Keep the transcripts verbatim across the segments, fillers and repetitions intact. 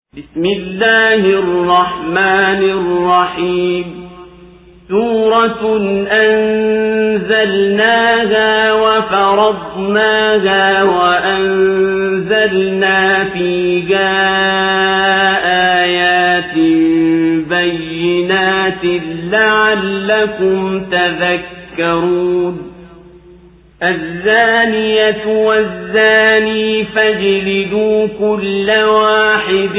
بسم الله الرحمن الرحيم سورة أنزلناها وفرضناها وأنزلنا فيها آيات بينات لعلكم تذكرون الزانية والزاني فاجلدوا كل واحد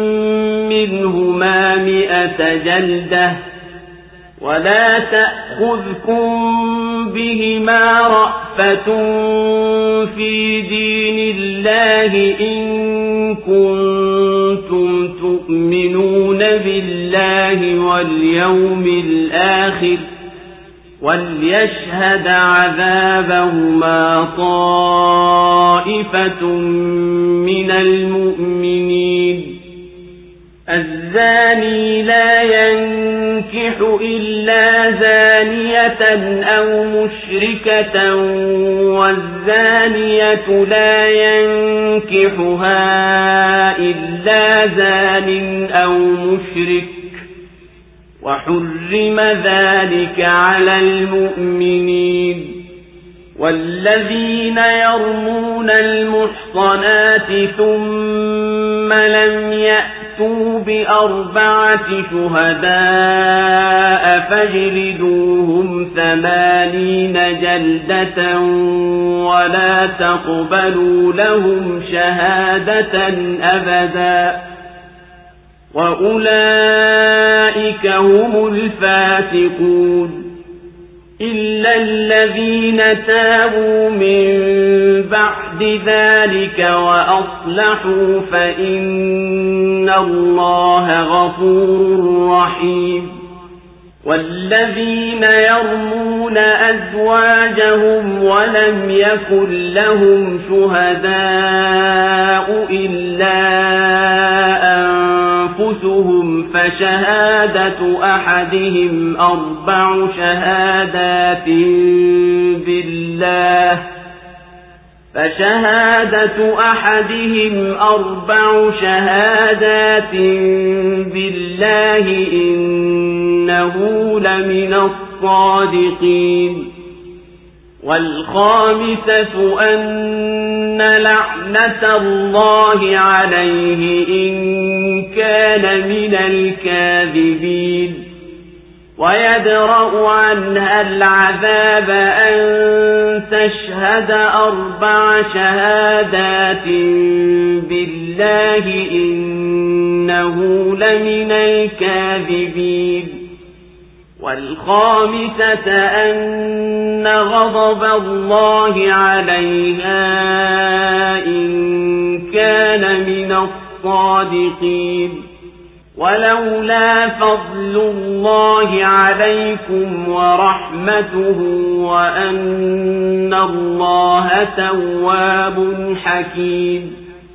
منهما مئة جلدة ولا تأخذكم بهما رأفة في دين الله إن كنتم تؤمنون بالله واليوم الآخر وليشهد عذابهما طائفة من المؤمنين الزاني لا ينكح إلا زانية أو مشركة والزانية لا ينكحها إلا زان أو مشرك وحرم ذلك على المؤمنين والذين يرمون المحصنات ثم لم يأتوا بأربعة شهداء فاجلدوهم ثمانين جلدة ولا تقبلوا لهم شهادة أبدا وأولئك هم الفاسقون إلا الذين تابوا من بعد ذلك وأصلحوا فإن الله غفور رحيم والذين يرمون أزواجهم ولم يكن لهم شهداء إلا أنفسهم فشهادة أحدهم أربع شهادات بالله فشهادة أحدهم أربع شهادات بالله إنه لمن الصادقين والخامسة أن لعنة الله عليه إن كان من الكاذبين ويدرأ عنها العذاب أن تشهد أربع شهادات بالله إنه لمن الكاذبين والخامسة أن غضب الله عليها إن كان من الصادقين ولولا فضل الله عليكم ورحمته وأن الله تواب حكيم.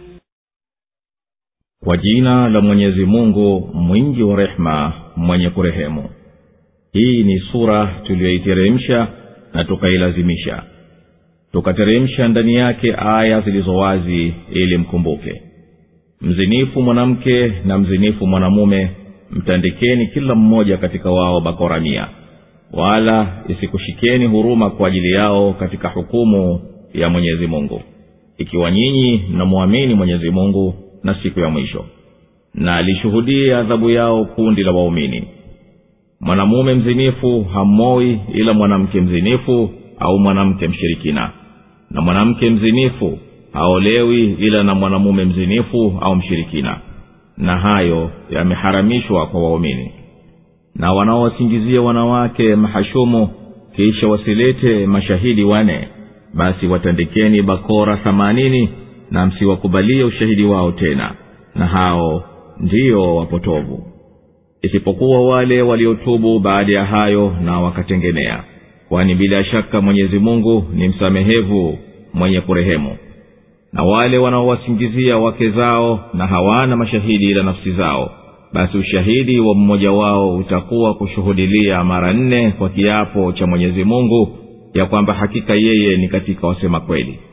Kwa jina la Mwenyezi Mungu mwingi wa rehema mwenye kurehemu. Hii ni sura tuliyoiteremsha na tukailazimisha. Tukateremsha ndani yake aya zilizowazi ili mkumbuke. Mzinifu mwanamke na mzinifu mwanamume mtandikeni kila mmoja katika wao bakora mia. Wala isikushikeni huruma kwa ajili yao katika hukumu ya Mwenyezi Mungu, ikiwa nyinyi mnamuamini Mwenyezi Mungu na siku ya mwisho, na alishuhudia adhabu yao kundi la waumini. Mwanamume mzinifu hamoi ila mwanamke mzinifu au mwanamke mshirikina, na mwanamke mzinifu haolewi ila na mwanamume mzinifu au mshirikina, na hayo yameharamishwa kwa waumini. Na wanaowasingizia wanawake mahashumu kisha wasilete mashahidi wane, basi watandikeni bakora themanini na msiwakubalie ushahidi wao tena, na hao ndio wapotovu. Isipokuwa wale waliotubu baada ya hayo na wakatengenea, kwani bila shaka Mwenyezi Mungu ni msamehevu mwenye kurehemu. Na wale wanaowasingizia wake zao na hawana mashahidi ila nafsi zao, basi ushahidi wa mmoja wao utakuwa kushuhudilia mara nne kwa kiapo cha Mwenyezi Mungu ya kwamba hakika yeye ni katika wasema kweli.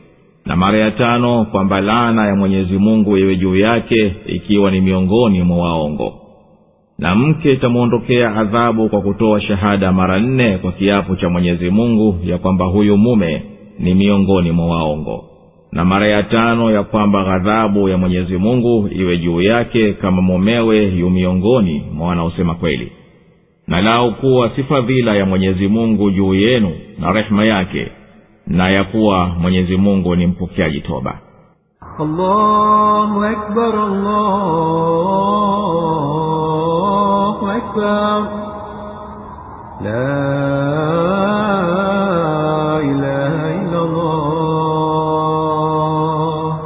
na mara ya tano kwamba laana ya Mwenyezi Mungu iwe juu yake ikiwa ni miongoni mwa waongo. Na mke itamuondokea adhabu kwa kutoa shahada mara nne kwa kiapo cha Mwenyezi Mungu ya kwamba huyu mume ni miongoni mwa waongo. Na mara ya tano ya kwamba ghadhabu ya Mwenyezi Mungu iwe juu yake kama mumewe yu miongoni mwa wanaosema kweli. Na lao kuwa si fadhila ya Mwenyezi Mungu juu yenu na rehema yake, na ya kuwa Mwenyezi Mungu ni mpokeaji toba. Allahu Akbar, Allahu Akbar, la ilaha illa Allah.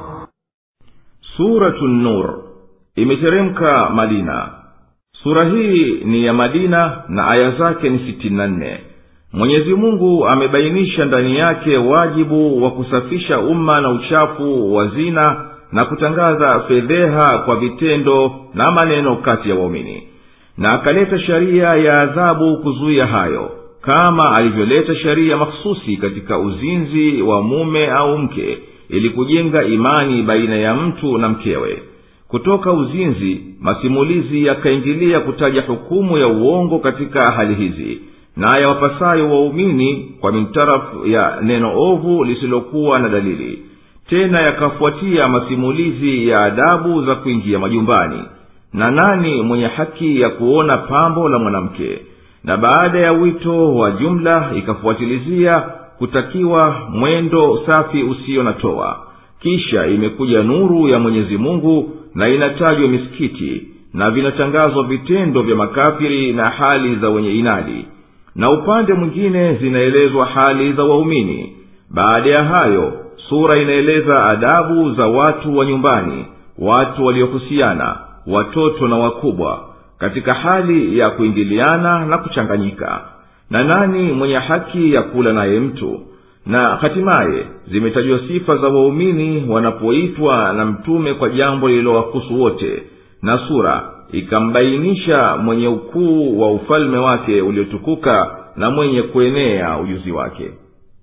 Suratun Nur imeteremka Madina. Sura hii ni ya Madina na aya zake ni sitini na nne. Mwenyezi Mungu amebainisha ndani yake wajibu wa kusafisha umma na uchafu wa zina na kutangaza fedheha kwa vitendo na maneno kati ya waumini. Na akaleta sharia ya adhabu kuzuia hayo, kama alivyoleta sharia mahsusi katika uzinzi wa mume au mke ili kujenga imani baina ya mtu na mkewe. Kutoka uzinzi, masimulizi yakaingilia kutaja hukumu ya uongo katika hali hizi, na ya wapasayo waumini kwa mintarafu ya neno ovu lisilokuwa na dalili. Tena yakafuatia masimulizi ya adabu za kuingia majumbani, na nani mwenye haki ya kuona pambo la mwanamke. Na baada ya wito wa jumla ikafuatilizia kutakiwa mwendo safi usio na toa. Kisha imekuja nuru ya Mwenyezi Mungu na inatajwa misikiti, na vinatangazwa vitendo vya makafiri na hali za wenye inadi. Na upande mwingine zinaelezwa hali za waumini. Baada ya hayo, sura inaeleza adabu za watu wa nyumbani, watu waliohusiana, watoto na wakubwa, katika hali ya kuingiliana na kuchanganyika, na nani mwenye haki ya kula naye mtu. Na hatimaye zimetajwa sifa za waumini wanapoitwa na mtume kwa jambo lililowahusu wote, na sura ikambainisha mwenye ukuu wa ufalme wake uliotukuka na mwenye kuenea ujuzi wake.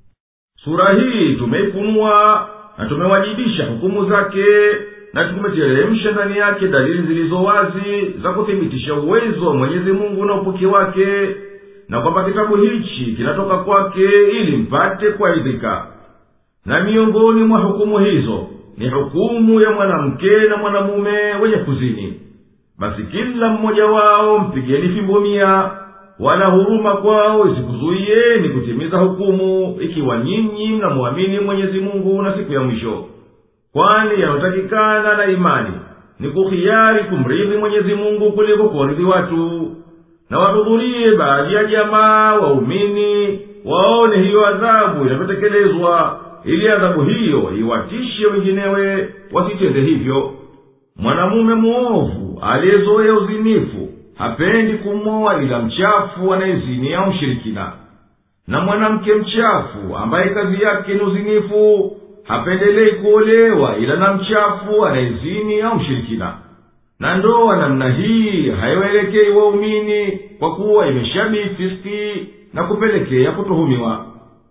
Sura hii tumeifunua na tumewajibisha hukumu zake, na tumeteremsha ndani yake dalili zilizo wazi za kuthibitisha uwezo wa Mwenyezi Mungu na upuki wake, na kwamba kitabu hichi kinatoka kwake ili mpate kuaidhika. Na miongoni mwa hukumu hizo ni hukumu ya mwanamke na mwanamume wenye kuzini. Basi kila mmoja wao mpigeni fimbo mia, wala huruma kwao isikuzuieni kutimiza hukumu, ikiwa nyinyi mnamwamini Mwenyezi Mungu na siku ya mwisho. Kwani yanotakikana na imani ni kuhiari kumridhi Mwenyezi Mungu kuliko kuwaridhi watu. Na wahudhurie baadhi ya jamaa waumini waone hiyo adhabu inavyotekelezwa, ili adhabu hiyo iwatishe wenginewe wasitende hivyo. Mwanamume muovu aliyezoea uzinifu hapendi kumwoa ila mchafu anayezini au mshirikina, na mwanamke mchafu ambaye kazi yake ni uzinifu hapendelei kuolewa ila na mchafu anayezini au mshirikina. Na ndoa namna hii haiwaelekei waumini, kwa kuwa imeshabi fiski na kupelekea kutuhumiwa.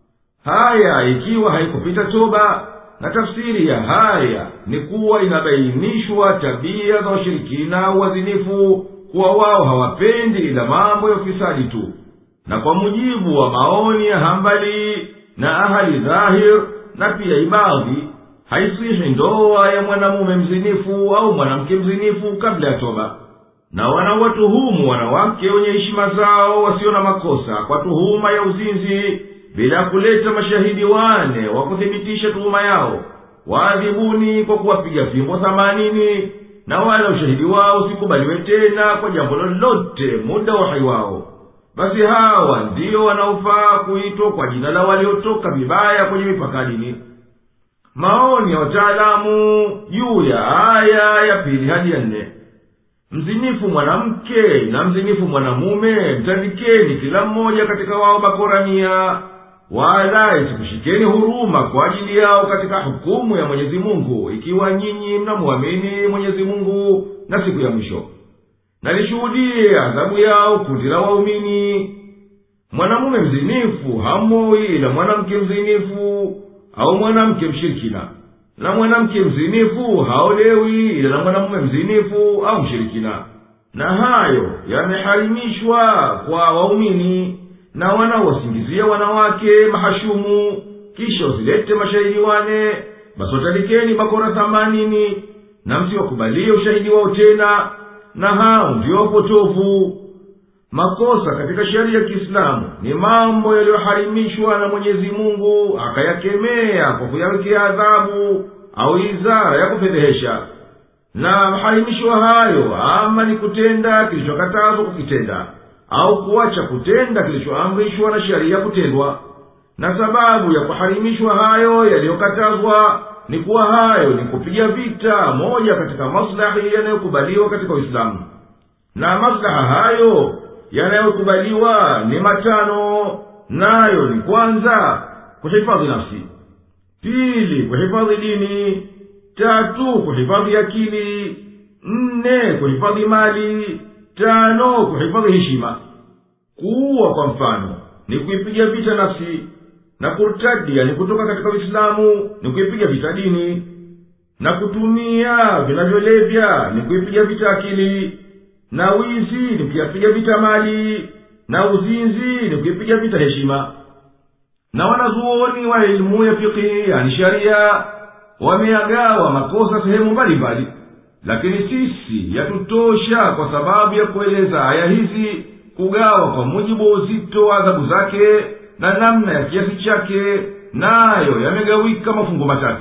Haya ikiwa haikupita toba. Na tafsiri ya haya ni kuwa inabainishwa tabia za washirikina wazinifu, kuwa wao hawapendi ila mambo ya ufisadi tu. Na kwa mujibu wa maoni ya Hambali na ahali Dhahir na pia Ibadhi, haisihi ndoa ya mwanamume mzinifu au mwanamke mzinifu kabla ya toba. Na wanawatuhumu wanawake wenye heshima zao wasio na makosa kwa tuhuma ya uzinzi, bila kuleta mashahidi wane wa kuthibitisha tuhuma yao. Waadhibuni kwa kuwapiga fimbo themanini, na wala ushahidi wao usikubaliwe tena kwa jambo lolote muda wa hai wao. Basi hawa ndio wanaofaa kuitwa kwa jina la waliotoka vibaya kwenye mipaka dini. Maoni ya wataalamu juu ya aya ya pili hadi ya nne. Mzinifu mwanamke na mzinifu mwanamume mtandikeni kila mmoja katika wao bakora mia, wala isikushikeni huruma kwa ajili yao katika hukumu ya Mwenyezi Mungu, ikiwa nyinyi mnamwamini Mwenyezi Mungu na siku ya mwisho. Na lishuhudie adhabu yao kundi la waumini. Mwanamume mzinifu hamoi ila mwanamke mzinifu, au mwanamke mshirikina, na mwanamke mzinifu haolewi ila na mwanamume mzinifu au mshirikina. Na hayo yameharimishwa kwa waumini na wanaowasingizia wanawake mahashumu, kisha usilete mashahidi wane, basi watalikeni bakora themanini, na msiwakubalie ushahidi wao tena, na hao ndio wapotovu. Makosa katika sheria ya Kiislamu ni mambo yaliyoharimishwa na Mwenyezi Mungu akayakemea kwa kuyawekea adhabu au izara ya kufedhehesha. Na maharimisho hayo ama ni kutenda kilichokatazwa kukitenda, au kuacha kutenda kilichoamrishwa na sheria kutendwa. Na sababu ya kuharimishwa hayo yaliyokatazwa ni kuwa hayo ni kupiga vita moja katika maslahi yanayokubaliwa katika Uislamu. Na maslaha hayo yanayokubaliwa ni matano, nayo ni kwanza kuhifadhi nafsi, pili kuhifadhi dini, tatu kuhifadhi akili, nne kuhifadhi mali, tano kuhifadhi heshima. Kuua kwa mfano ni kuipiga vita nafsi, na kurtadi ni kutoka katika Uislamu ni kuipiga vita dini, na kutumia vinavyolevya ni kuipiga vita akili, na wizi ni kuipiga vita mali, na uzinzi ni kuipiga vita heshima. Na wanazuoni wa elimu ya fiqh yani sharia wameagawa makosa sehemu mbalimbali, lakini sisi yatutosha kwa sababu ya kueleza aya hizi kugawa kwa mujibu wa uzito wa adhabu zake na namna ya kiasi chake, nayo yamegawika mafungu matatu.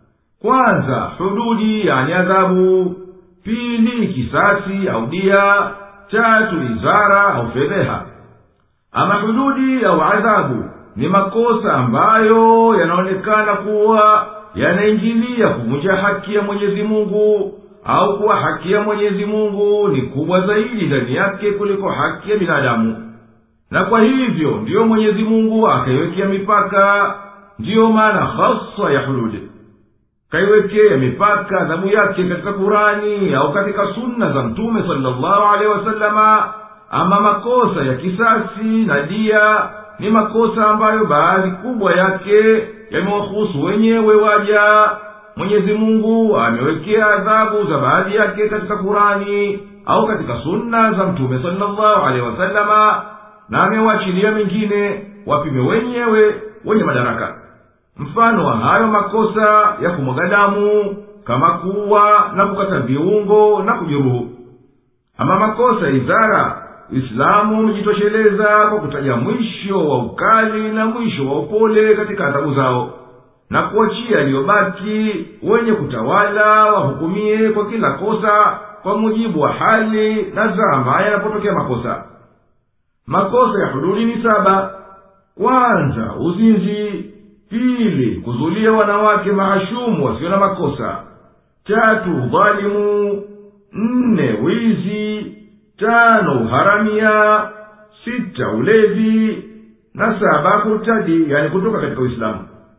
Kwanza hududi yani adhabu, pili kisasi au dia, tatu izara au fedheha. Ama hududi au adhabu ni makosa ambayo yanaonekana kuwa yanaingilia kuvunja haki ya Mwenyezi Mungu, au kuwa haki ya Mwenyezi Mungu ni kubwa zaidi ndani yake kuliko haki ya binadamu. Na kwa hivyo ndiyo Mwenyezi Mungu akaiwekea mipaka. Ndiyo maana hasa ya hudud kaiwekea mipaka adhabu yake katika Kurani au katika sunna za Mtume sallallahu alaihi wasallama. Ama makosa ya kisasi na dia ni makosa ambayo baadhi kubwa yake yamewahusu wenyewe waja. Mwenyezi Mungu amewekea adhabu za baadhi yake katika Kurani au katika sunna za Mtume sallallahu alaihi wasallama, na amewachilia mengine wapime wenyewe wenye madaraka. Mfano wa hayo makosa ya kumwaga damu kama kuwa na kukata viungo na kujeruhu. Ama makosa ya izara, Uislamu umejitosheleza kwa kutaja mwisho wa ukali na mwisho wa upole katika adhabu zao, na kuachia yaliyobaki wenye kutawala wahukumie kwa kila kosa kwa mujibu wa hali na zama yanapotokea makosa. Makosa ya hududi ni saba. Kwanza uzinzi, pili kuzulia wanawake mahashumu wasio na makosa, tatu udhalimu, nne wizi, tano uharamia, sita ulevi, na saba kurtadi yani kutoka katika Uislamu.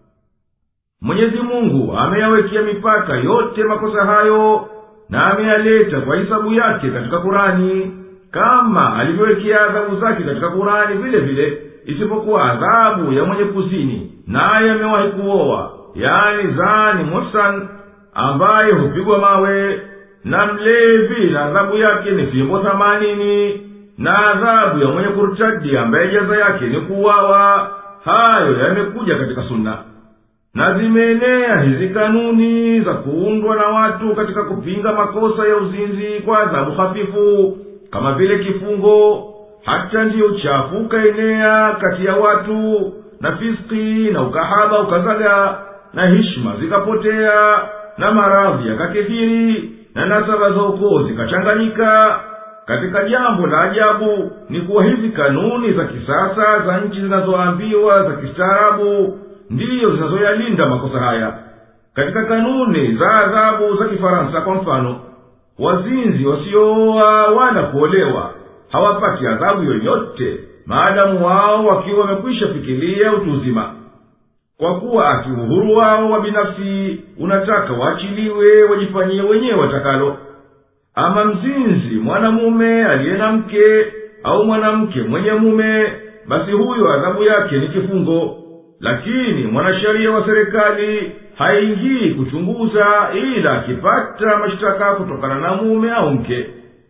Mwenyezi Mungu ameyawekea mipaka yote makosa hayo, na ameyaleta kwa hisabu yake katika Kurani, kama alivyowekea adhabu zake katika Kurani vile vile, isipokuwa adhabu ya mwenye kuzini naye amewahi kuoa, yani zani muhsan, ambaye hupigwa mawe, na mlevi na adhabu yake ni fimbo themanini, na adhabu ya mwenye kurtadi ambaye jaza yake ni kuuawa. Hayo yamekuja katika sunna, na zimeenea hizi kanuni za kuundwa na watu katika kupinga makosa ya uzinzi kwa adhabu hafifu, kama vile kifungo. Hata ndiyo uchafu ukaenea kati ya watu, na fiski na ukahaba ukazaga, na hishma zikapotea, na maradhi yakakithiri, na nasaba za ukoo zikachanganyika. Katika jambo la ajabu ni kuwa hizi kanuni za kisasa za nchi zinazoambiwa za kistaarabu ndiyo zinazoyalinda makosa haya. Katika kanuni za adhabu za Kifaransa kwa mfano, wazinzi wasiooa wala kuolewa hawapati adhabu yoyote maadamu wao wakiwa wamekwisha fikiria utu uzima, kwa kuwa ati uhuru wao wa binafsi unataka waachiliwe wajifanyie wenyewe watakalo. Ama mzinzi mwanamume aliye na mke au mwanamke mwenye mume, basi huyo adhabu yake ni kifungo. lakini mwanasheria wa serikali haingii kuchunguza ila akipata mashtaka kutokana na mume au mke.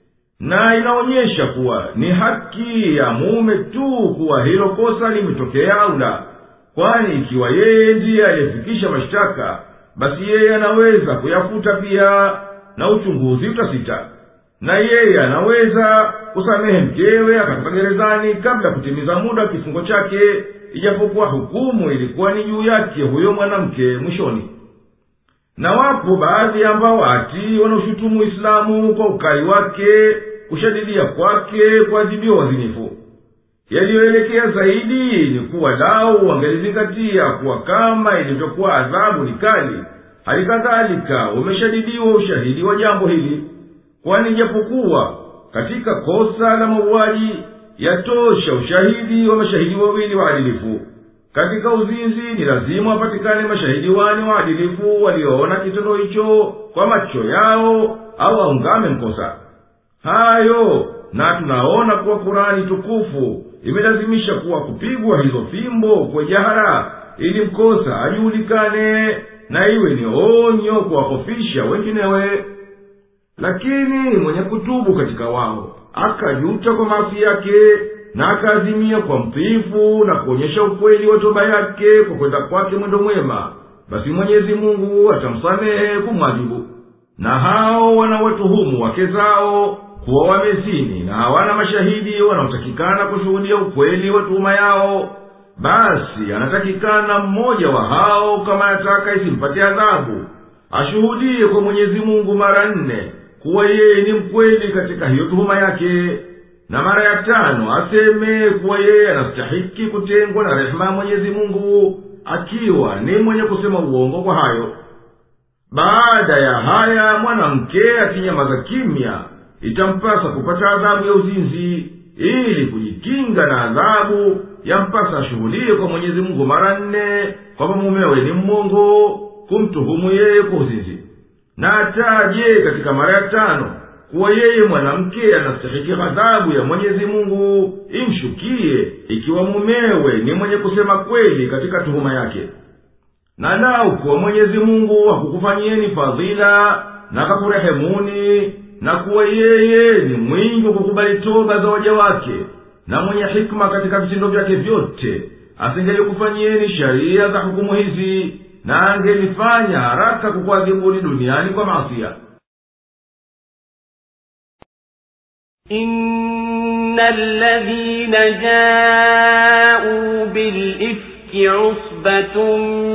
Na inaonyesha kuwa ni haki ya mume tu kuwa hilo kosa limetokea au la, kwani ikiwa yeye ndiye aliyefikisha mashtaka, basi yeye anaweza kuyafuta pia na uchunguzi utasita. Na yeye anaweza kusamehe mkewe akatoka gerezani kabla kutimiza muda kifungo chake, ijapokuwa hukumu ilikuwa ni juu yake huyo mwanamke mwishoni. Na wapo baadhi ambao ati wanaoshutumu Uislamu kwa ukali wake, kushadidia kwake, kuadhibiwa wazinifu. Yaliyoelekea zaidi ni kuwa lao wangelizingatia kuwa kama ilivyokuwa adhabu ni kali, halikadhalika umeshadidiwa ushahidi wa jambo hili. Kwani japokuwa katika kosa la mauaji yatosha ushahidi wa mashahidi wawili waadilifu, katika uzinzi ni lazima wapatikane mashahidi wani waadilifu walioona kitendo hicho kwa macho yao au aungame mkosa. Hayo na tunaona kuwa Kurani tukufu imelazimisha kuwa kupigwa hizo fimbo kwa jahara ili mkosa ajulikane na iwe ni onyo kuwahofisha wenginewe. Lakini mwenye kutubu katika wao akajuta kwa maasi yake na akaazimia kwa mtiifu na kuonyesha ukweli wa toba yake kwa kwenda kwake mwendo mwema, basi Mwenyezi Mungu atamsamehe kumwadhibu. Na hao wanawatuhumu wake zao kuwa wamezini na hawana mashahidi wanaotakikana kushuhudia ukweli wa tuhuma yao, basi anatakikana mmoja wa hao, kama ataka isimpate adhabu, ashuhudie kwa Mwenyezi Mungu mara nne kuwa yeye ni mkweli katika hiyo tuhuma yake, na mara ya tano aseme kuwa yeye anastahiki kutengwa na rehema ya Mwenyezi Mungu, akiwa ni mwenye kusema uongo kwa hayo. Baada ya haya mwanamke akinyamaza kimya, itampasa kupata adhabu ya uzinzi. Ili kujikinga na adhabu, yampasa ashuhudie kwa Mwenyezi Mungu mara nne kwamba mumewe ni mmongo, kumtuhumu yeye kwa uzinzi, na ataje katika mara ya tano kuwa yeye mwanamke anastahiki adhabu ya Mwenyezi Mungu imshukie ikiwa mumewe ni mwenye kusema kweli katika tuhuma yake. Na lau kuwa Mwenyezi Mungu hakukufanyieni fadhila na kakurehemuni, na kuwa yeye ni mwingi wa kukubali toba za waja wake na mwenye hikma katika vitendo vyake vyote, asingelikufanyieni sharia za hukumu hizi na angelifanya haraka kukuadhibuni duniani kwa maasiya. Innal ladhina ja'u bil ifki usbatun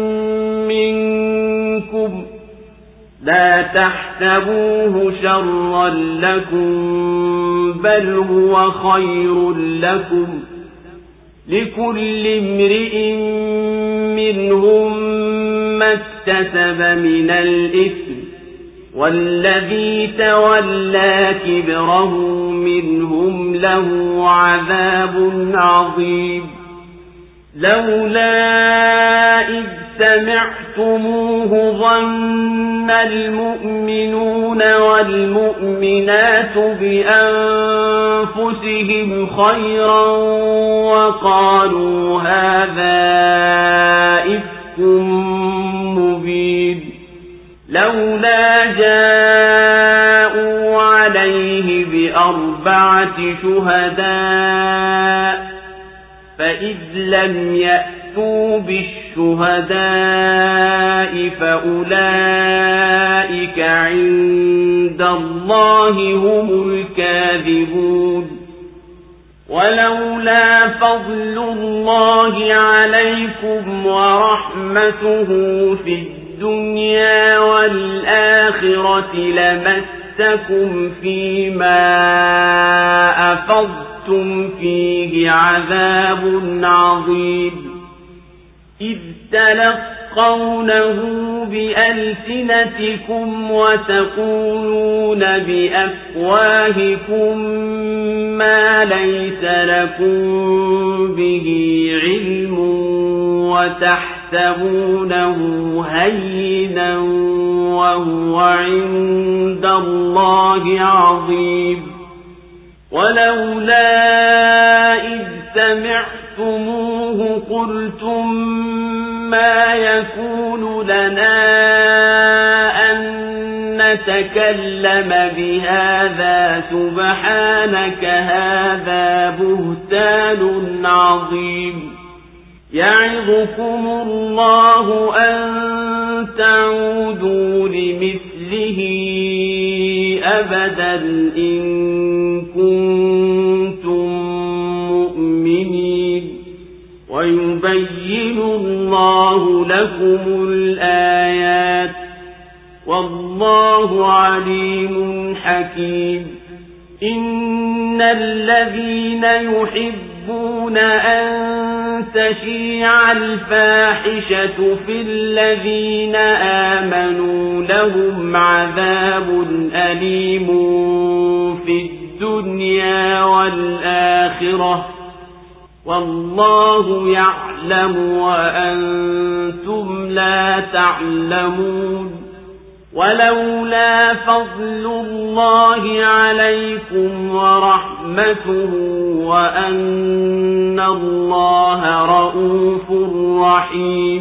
minkum la tahsabuhu sharran lakum bal huwa khayrun lakum likulli imri'in minhum ma iktasaba min al-ithm والذي تولى كبره منهم له عذاب عظيم لولا إذ سمعتموه ظن المؤمنون والمؤمنات بأنفسهم خيرا وقالوا هذا إفك مبين لولا جاءوا عليه بأربعة شهداء فإذ لم يأتوا بالشهداء فأولئك عند الله هم الكاذبون ولولا فضل الله عليكم ورحمته في الدنيا والآخرة لمسكم فيما أفضتم فيه عذاب عظيم إذ تلقونه بألسنتكم وتقولون بأفواهكم ما ليس لكم به علم وتحسبونه هينا وهو عند الله عظيم ولولا إذ سمعتم اقترفتموه قلتم ما يكون لنا أن نتكلم بهذا سبحانك هذا بهتان عظيم يعظكم الله أن تعودوا لمثله أبدا إن كنتم مؤمنين ويبين الله لكم الآيات والله عليم حكيم إن الذين يحبون أن تشيع الفاحشة في الذين آمنوا لهم عذاب أليم في الدنيا والآخرة والله يعلم وأنتم لا تعلمون ولولا فضل الله عليكم ورحمته وأن الله رؤوف رحيم.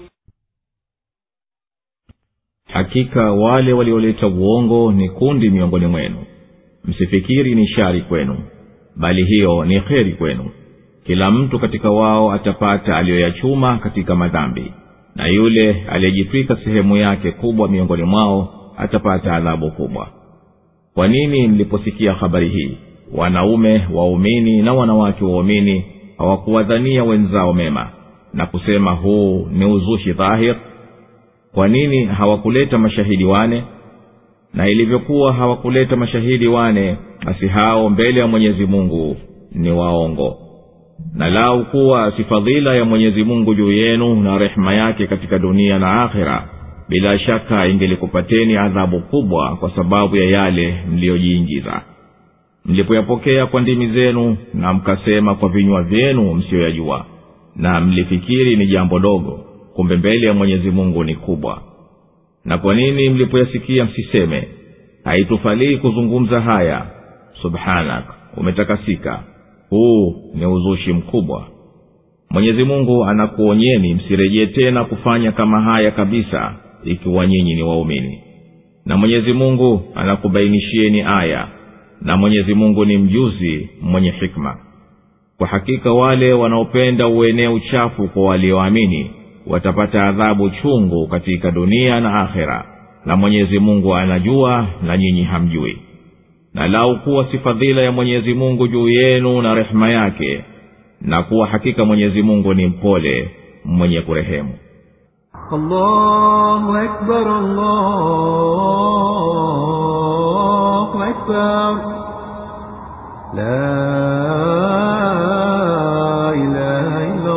Hakika wale walioleta uongo ni kundi miongoni mwenu. Msifikiri ni shari kwenu, bali hiyo ni kheri kwenu. Kila mtu katika wao atapata aliyoyachuma katika madhambi, na yule aliyejitwika sehemu yake kubwa miongoni mwao atapata adhabu kubwa. Kwa nini mliposikia habari hii, wanaume waumini na wanawake waumini hawakuwadhania wenzao mema na kusema huu ni uzushi dhahir? Kwa nini hawakuleta mashahidi wane? Na ilivyokuwa hawakuleta mashahidi wane, basi hao mbele ya Mwenyezi Mungu ni waongo. Na lau kuwa si fadhila ya Mwenyezi Mungu juu yenu na rehema yake katika dunia na akhera, bila shaka ingelikupateni adhabu kubwa kwa sababu ya yale mliojiingiza. Mlipoyapokea kwa ndimi zenu na mkasema kwa vinywa vyenu msioyajua, na mlifikiri ni jambo dogo, kumbe mbele ya Mwenyezi Mungu ni kubwa. Na kwa nini mlipoyasikia msiseme, haitufalii kuzungumza haya, subhanak, umetakasika, huu ni uzushi mkubwa. Mwenyezi Mungu anakuonyeni msirejee tena kufanya kama haya kabisa, ikiwa nyinyi ni waumini. Na Mwenyezi Mungu anakubainishieni aya, na Mwenyezi Mungu ni mjuzi mwenye hikma. Kwa hakika wale wanaopenda uenee uchafu kwa walioamini watapata adhabu chungu katika dunia na akhera, na Mwenyezi Mungu anajua na nyinyi hamjui. Na lau kuwa si fadhila ya Mwenyezi Mungu juu yenu na rehema yake, na kuwa hakika Mwenyezi Mungu ni mpole mwenye kurehemu. Allahu Akbar, Allahu Akbar, la ilaha illa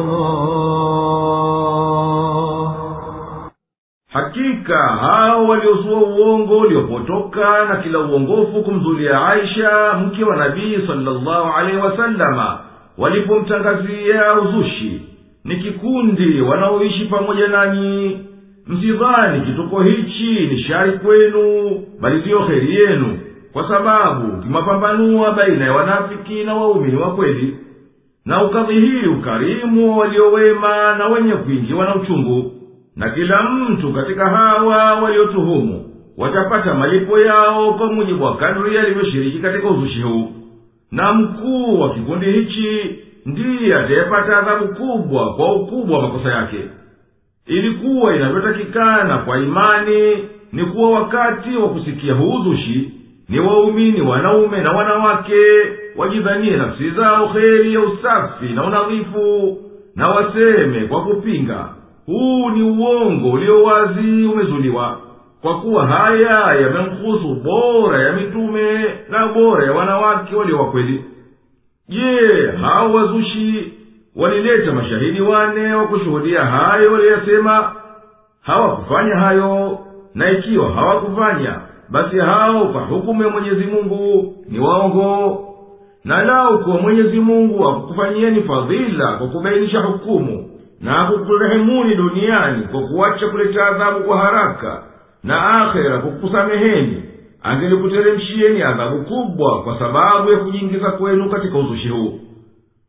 Allah. Hakika hao waliozua uongo uliopotoka na kila uongofu kumzulia Aisha mke wa Nabii sallallahu alaihi wasallama walipomtangazia uzushi, ni kikundi wanaoishi pamoja nanyi. Msidhani kituko hichi ni shari kwenu, bali ndio kheri yenu, kwa sababu kimapambanua baina ya wanafiki na waumini wa kweli, na ukadhihiri ukarimu waliowema na wenye kuingiwa na uchungu. Na kila mtu katika hawa waliotuhumu watapata malipo yao kwa mujibu wa kadri alivyoshiriki katika uzushi huu. Na mkuu wa kikundi hichi ndiye atayepata adhabu kubwa kwa ukubwa wa makosa yake. Ilikuwa inavyotakikana kwa imani ni kuwa wakati wa kusikia huu uzushi, ni waumini wanaume na wanawake wajidhanie nafsi zao kheri ya usafi na unadhifu, na waseme kwa kupinga, huu ni uongo ulio wazi umezuliwa, kwa kuwa haya yamemhusu bora ya mitume na bora ya wanawake walio wakweli. Je, hao wazushi walileta mashahidi wane wa kushuhudia hayo waliyasema? Hawakufanya hayo, na ikiwa hawakufanya, basi hao kwa hukumu ya Mwenyezi Mungu ni waongo. Na lau kwa Mwenyezi Mungu akukufanyieni fadhila kwa kubainisha hukumu, na akukurehemuni duniani kwa kuacha kuleta adhabu kwa haraka, na akhera kukusameheni, angelikuteremshieni adhabu kubwa kwa sababu ya kujiingiza kwenu katika uzushi huu.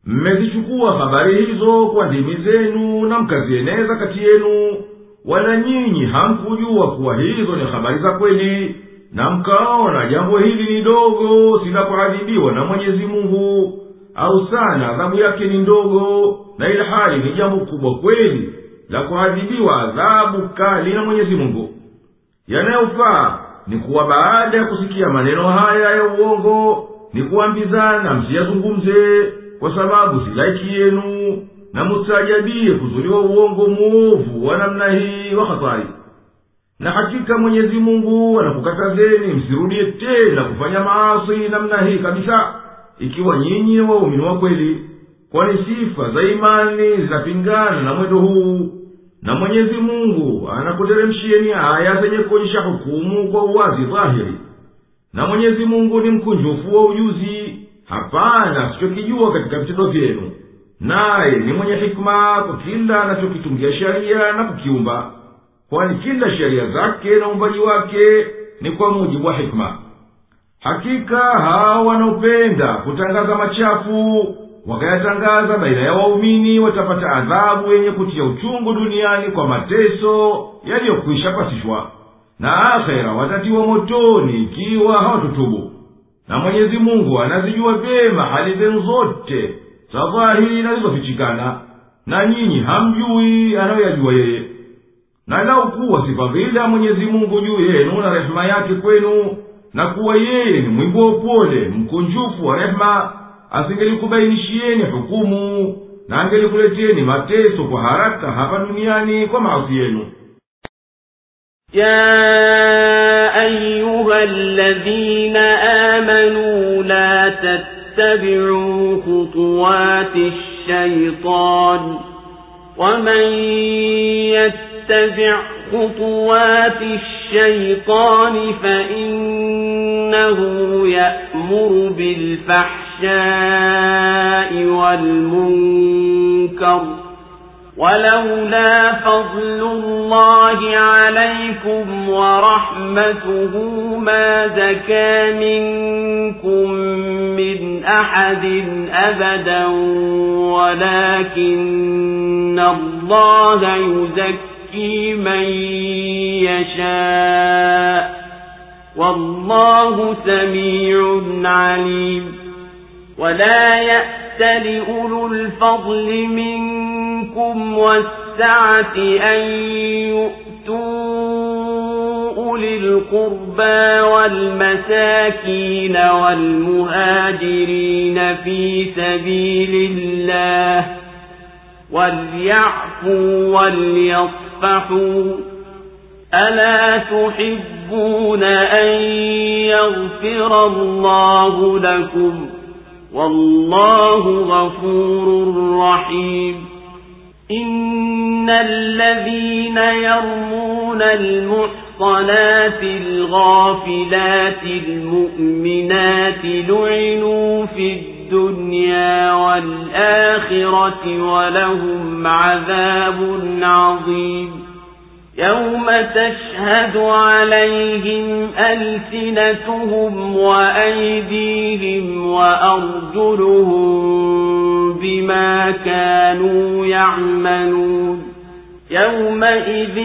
mmezichukua habari hizo kwa ndimi zenu na mkazieneza kati yenu, wala nyinyi hamkujua kuwa hizo ni habari za kweli, na mkaona jambo hili ni dogo sinapoadhibiwa na Mwenyezi Mungu, au sana adhabu yake ni ndogo, na ila hali ni jambo kubwa kweli la kuadhibiwa adhabu kali na Mwenyezi Mungu. Yanayofaa ni kuwa baada ya kusikia maneno haya ya uongo ni kuambizana msiyazungumze, kwa sababu si laiki yenu, na mustajabie kuzuliwa uongo muovu wa namna hii wa hatari. Na hakika Mwenyezi Mungu anakukatazeni msirudie tena kufanya maasi namna hii kabisa, ikiwa nyinyi waumini wa kweli, kwani sifa za imani zinapingana na mwendo huu. Na Mwenyezi Mungu anakuteremshieni aya zenye kuonyesha hukumu kwa uwazi dhahiri. Na Mwenyezi Mungu ni mkunjufu wa ujuzi, hapana sichokijua katika vitendo vyenu, naye ni mwenye hikma kwa kila anachokitungia sheria na kukiumba, kwani kila sheria zake na umbaji wake ni kwa mujibu wa hikma. Hakika hawa wanaopenda kutangaza machafu wakayatangaza baina ya waumini watapata adhabu yenye kutia uchungu duniani kwa mateso yaliyokwisha pasishwa, na akhera watatiwa motoni ikiwa hawatutubu. Na Mwenyezi Mungu anazijua vyema hali zenu zote za dhahiri na zilizofichikana, na nyinyi hamjui anayoyajua yeye. Na lau kuwa si fadhila ya Mwenyezi Mungu juu yenu na rehema yake kwenu, na kuwa yeye ni mwingi wa upole mkunjufu wa rehema, asingelikubainishieni hukumu na angelikuleteni mateso kwa haraka hapa duniani kwa maasi yenu. يا أيها الذين آمنوا لا تتبعوا خطوات الشيطان ومن يتبع خطوات الشيطان فإنه يأمر بالفحشاء والمنكر ولولا فضل الله عليكم ورحمته ما زكى منكم من أحد أبدا ولكن الله يزكي من يشاء والله سميع عليم. ولا يأتل أولو الفضل منكم والسعة أن يؤتوا أولي القربى والمساكين والمهاجرين في سبيل الله وليعفوا وليصفحوا ألا تحبون أن يغفر الله لكم والله غفور رحيم. إن الذين يرمون المحصنات الغافلات المؤمنات لعنوا في الدنيا والآخرة ولهم عذاب عظيم. يوم تشهد عليهم ألسنتهم وأيديهم وأرجلهم بما كانوا يعملون. يومئذ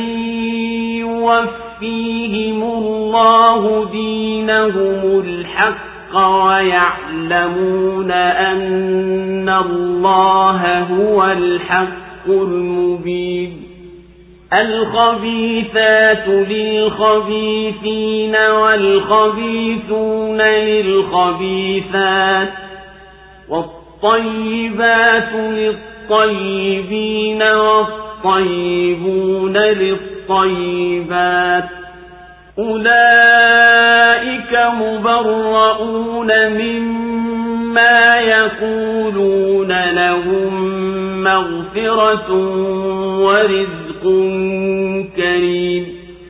يوفيهم الله دينهم الحق ويعلمون أن الله هو الحق المبين. الخبيثات للخبيثين والخبيثون للخبيثات والطيبات للطيبين والطيبون للطيبات أولئك مبرؤون مما يقولون لهم مغفرة ورزق كريم.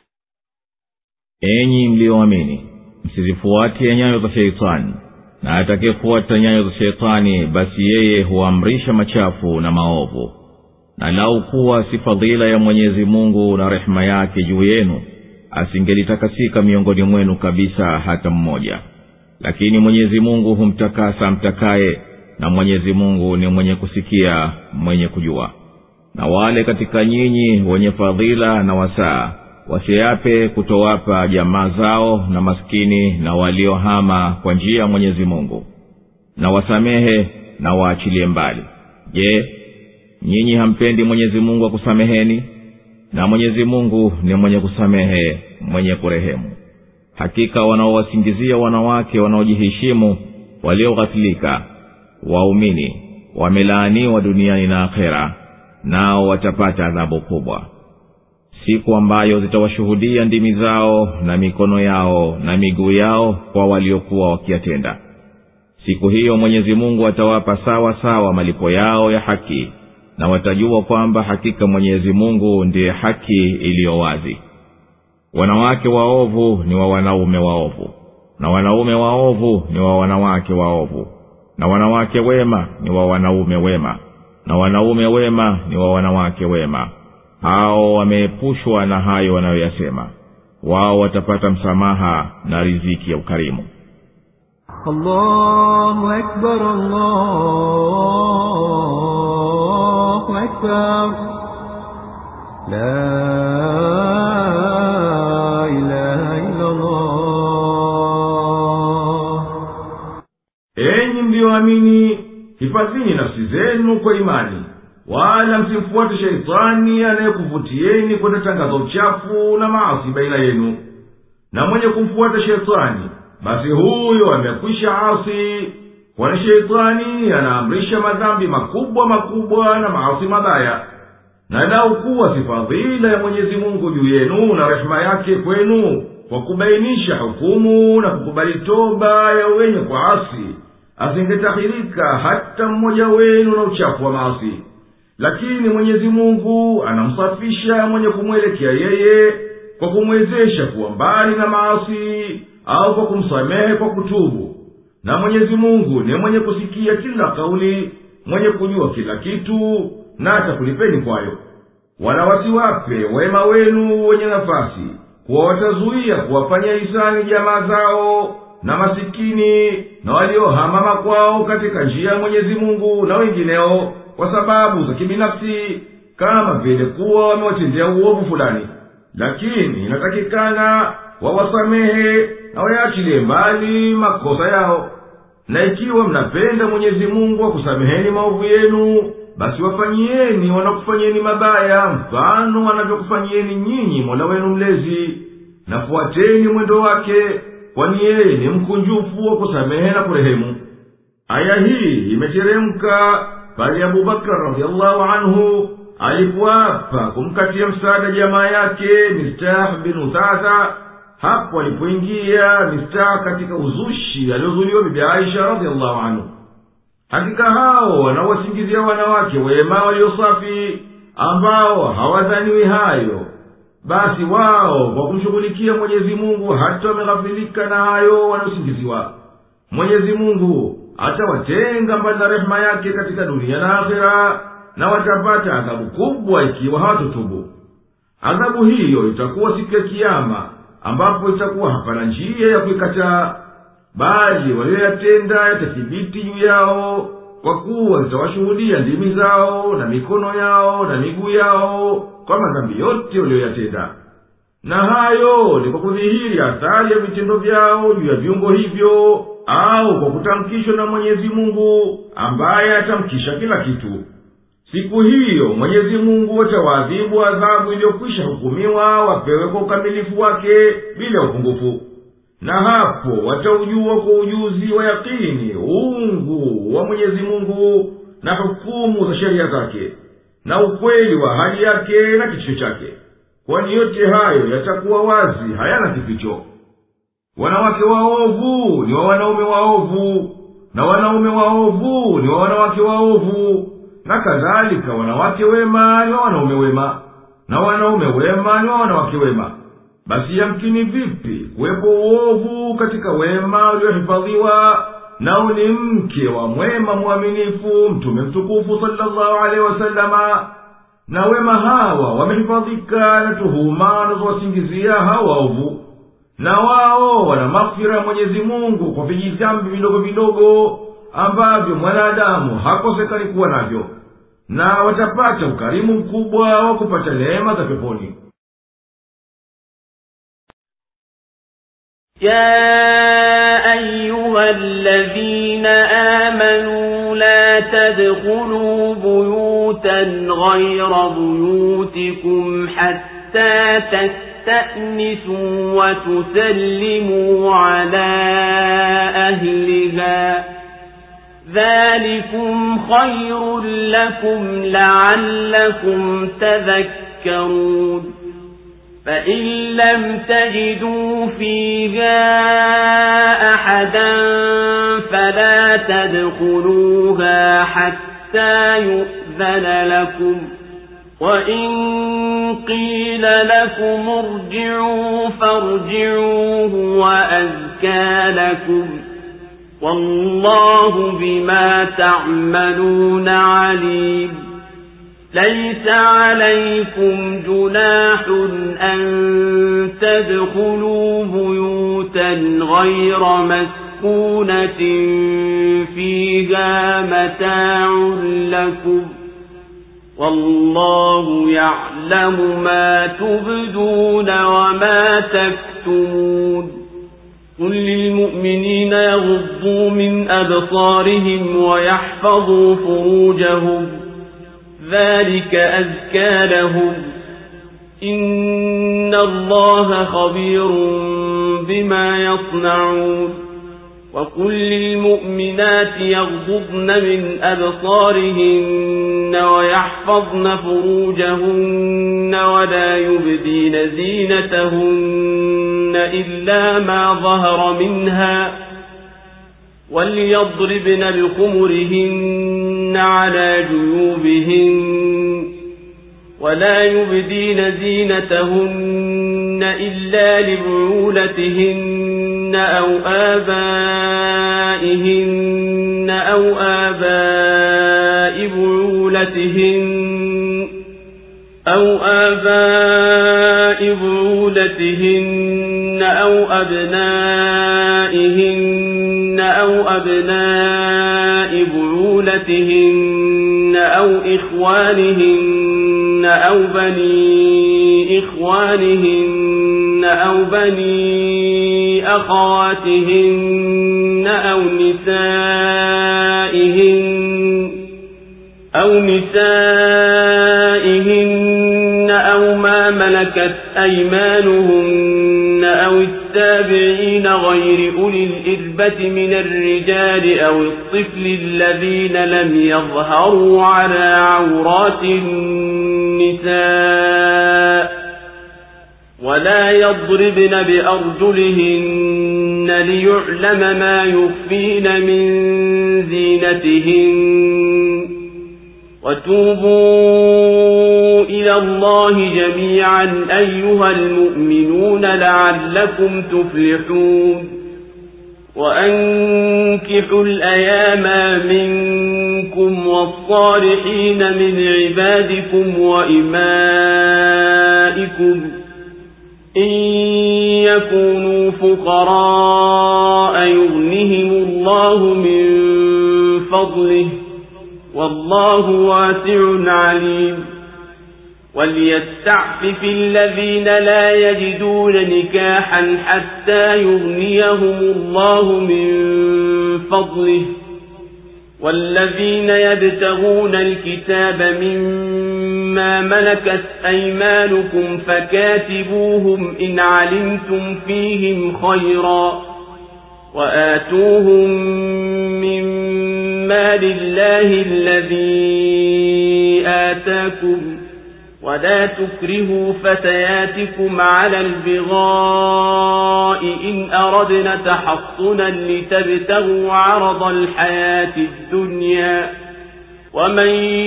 enyi mlioamini, msizifuate nyayo za sheitani, na atakayefuata nyayo za sheitani basi yeye huamrisha machafu na maovu. Na lau kuwa si fadhila ya Mwenyezi Mungu na rehema yake juu yenu, asingelitakasika miongoni mwenu kabisa hata mmoja. Lakini Mwenyezi Mungu humtakasa mtakaye, na Mwenyezi Mungu ni mwenye kusikia, mwenye kujua. Na wale katika nyinyi wenye fadhila na wasaa wasiape kutowapa jamaa zao na maskini na waliohama kwa njia ya Mwenyezi Mungu, na wasamehe na waachilie mbali. Je, nyinyi hampendi Mwenyezi Mungu akusameheni? Na Mwenyezi Mungu ni mwenye kusamehe, mwenye kurehemu. Hakika wanaowasingizia wanawake wanaojiheshimu walioghafilika waumini wamelaaniwa duniani na akhera, nao watapata adhabu kubwa. Siku ambayo zitawashuhudia ndimi zao na mikono yao na miguu yao kwa waliokuwa wakiyatenda. Siku hiyo Mwenyezi Mungu atawapa sawa sawa malipo yao ya haki, na watajua kwamba hakika Mwenyezi Mungu ndiye haki iliyo wazi. Wanawake waovu ni wa wanaume waovu, na wanaume waovu ni wa wanawake waovu, na wanawake wema ni wa wanaume wema, na wanaume wema ni wa wanawake wema. Hao wameepushwa na hayo wanayoyasema. Wao watapata msamaha na riziki ya ukarimu. Allahu Akbar, Allahu Akbar. La ilaha illa Allah. Enyi mlioamini, hifadhini nafsi zenu kwa imani, wala msimfuate shaitani anayekuvutieni kwenda tangaza uchafu na maasi baina yenu. Na mwenye kumfuata shaitani, basi huyo amekwisha asi, kwani shaitani anaamrisha madhambi makubwa makubwa na maasi mabaya. Na lau kuwa si fadhila ya Mwenyezi Mungu juu yenu na rehema yake kwenu kwa kubainisha hukumu na kukubali toba ya wenye kwa asi, asingetahirika hata mmoja wenu na uchafu wa maasi. Lakini Mwenyezi Mungu anamsafisha mwenye kumwelekea yeye kwa kumwezesha kuwa mbali na maasi, au kwa kumsamehe kwa kutubu. Na Mwenyezi Mungu ni mwenye kusikia kila kauli, mwenye kujua kila kitu, na atakulipeni kwayo. Wala wasiwape wema wenu wenye nafasi kuwa watazuia kuwafanya hisani jamaa zao na masikini na waliohama makwao katika njia ya Mwenyezi Mungu na wengineo kwa sababu za kibinafsi, kama vile kuwa wamewatendea uovu fulani. Lakini inatakikana wawasamehe na wayaachilie mbali makosa yao. Na ikiwa mnapenda Mwenyezi Mungu akusameheni maovu yenu, basi wafanyieni wanakufanyeni mabaya mfano wanavyokufanyieni nyinyi Mola wenu mlezi, na fuateni mwendo wake, kwani yeye ni mkunjufu wa kusamehe na kurehemu. Aya hii imeteremka pale Abu Bakar radhiallahu anhu alipoapa kumkatia msaada jamaa yake Mistah bin Uthatha, hapo alipoingia Mistah katika uzushi aliozuliwa bibi Aisha radhiallahu anhu. Hakika hao wanawasingizia wanawake wema waliosafi ambao hawadhaniwi hayo, basi wao kwa kumshughulikia Mwenyezi Mungu hata wameghafilika na hayo wanaosingiziwa. Mwenyezi Mungu atawatenga mbali na rehema yake katika dunia na akhera, na watapata adhabu kubwa ikiwa hawatutubu. Adhabu hiyo itakuwa siku ya Kiyama, ambapo itakuwa hapana njia ya kuikataa, bali walioyatenda yatathibiti juu yao, kwa kuwa zitawashuhudia ndimi zao na mikono yao na miguu yao kwa madhambi yote walioyatenda. Na hayo ni kwa kudhihiri athari ya vitendo vyao juu ya viungo hivyo, au kwa kutamkishwa na Mwenyezi Mungu ambaye atamkisha kila kitu. Siku hiyo Mwenyezi Mungu atawaadhibu adhabu iliyokwisha hukumiwa wapewe kwa ukamilifu wake bila upungufu. Na hapo wataujua kwa ujuzi wa yakini uungu wa Mwenyezi Mungu na hukumu za sheria zake na ukweli wa hali yake na kitisho chake, kwani yote hayo yatakuwa wazi, hayana kificho. Wanawake waovu ni wa wanaume waovu, na wanaume waovu ni wa wanawake waovu, na kadhalika wanawake wema ni wa wanaume wema, na wanaume wema ni wa wanawake wema. Basi yamkini vipi kuwepo uovu katika wema uliohifadhiwa, nao ni mke wa mwema mwaminifu Mtume mtukufu sallallahu alaihi wasallama? Na wema hawa wamehifadhika na tuhuma wanazowasingizia hawa waovu, na wao wana maghfira Mwenyezi Mungu kwa vijidhambi vidogo vidogo ambavyo mwanadamu hakosekani kuwa navyo, na watapata ukarimu mkubwa wa kupata neema za peponi. يا أيها الذين آمنوا لا تدخلوا بيوتا غير بيوتكم حتى تستأنسوا وتسلموا على أهلها ذلكم خير لكم لعلكم تذكرون فإن لم تجدوا فيها أحدا فلا تدخلوها حتى يؤذن لكم وإن قيل لكم ارجعوا فارجعوا هو أزكى لكم والله بما تعملون عليم ليس عليكم جناح أن تدخلوا بيوتا غير مسكونة فيها متاع لكم والله يعلم ما تبدون وما تكتمون قل للمؤمنين يغضوا من أبصارهم ويحفظوا فروجهم ذلك أزكى لهم إن الله خبير بما يصنعون وقل للمؤمنات يغضضن من أبصارهن ويحفظن فروجهن ولا يبدين زينتهن إلا ما ظهر منها وليضربن بخمرهن على جيوبهن ولا يبدين زينتهن إلا لبعولتهن أو آبائهن أو آباء بعولتهن أو آباء بعولتهن أو أبنائهن أو أبناء بعولتهن أو إخوانهن أو بني إخوانهن أو بني أخواتهن أو نسائهن أو نسائهن أو ما ملكت أيمانهن أو التابعين غير أولي الإربة من الرجال أو الطفل الذين لم يظهروا على عورات النساء ولا يضربن بأرجلهن ليعلم ما يخفين من زينتهن وتوبوا إلى الله جميعا أيها المؤمنون لعلكم تفلحون وأنكحوا الأيام منكم والصالحين من عبادكم وإمائكم إن يكونوا فقراء يغنهم الله من فضله والله واسع عليم وليستعفف الذين لا يجدون نكاحا حتى يغنيهم الله من فضله والذين يبتغون الكتاب مما ملكت أيمانكم فكاتبوهم إن علمتم فيهم خيرا وآتوهم مما لله الذي آتاكم ولا تكرهوا فتياتكم على البغاء إن أردنا تحصنا لتبتغوا عرض الحياة الدنيا ومن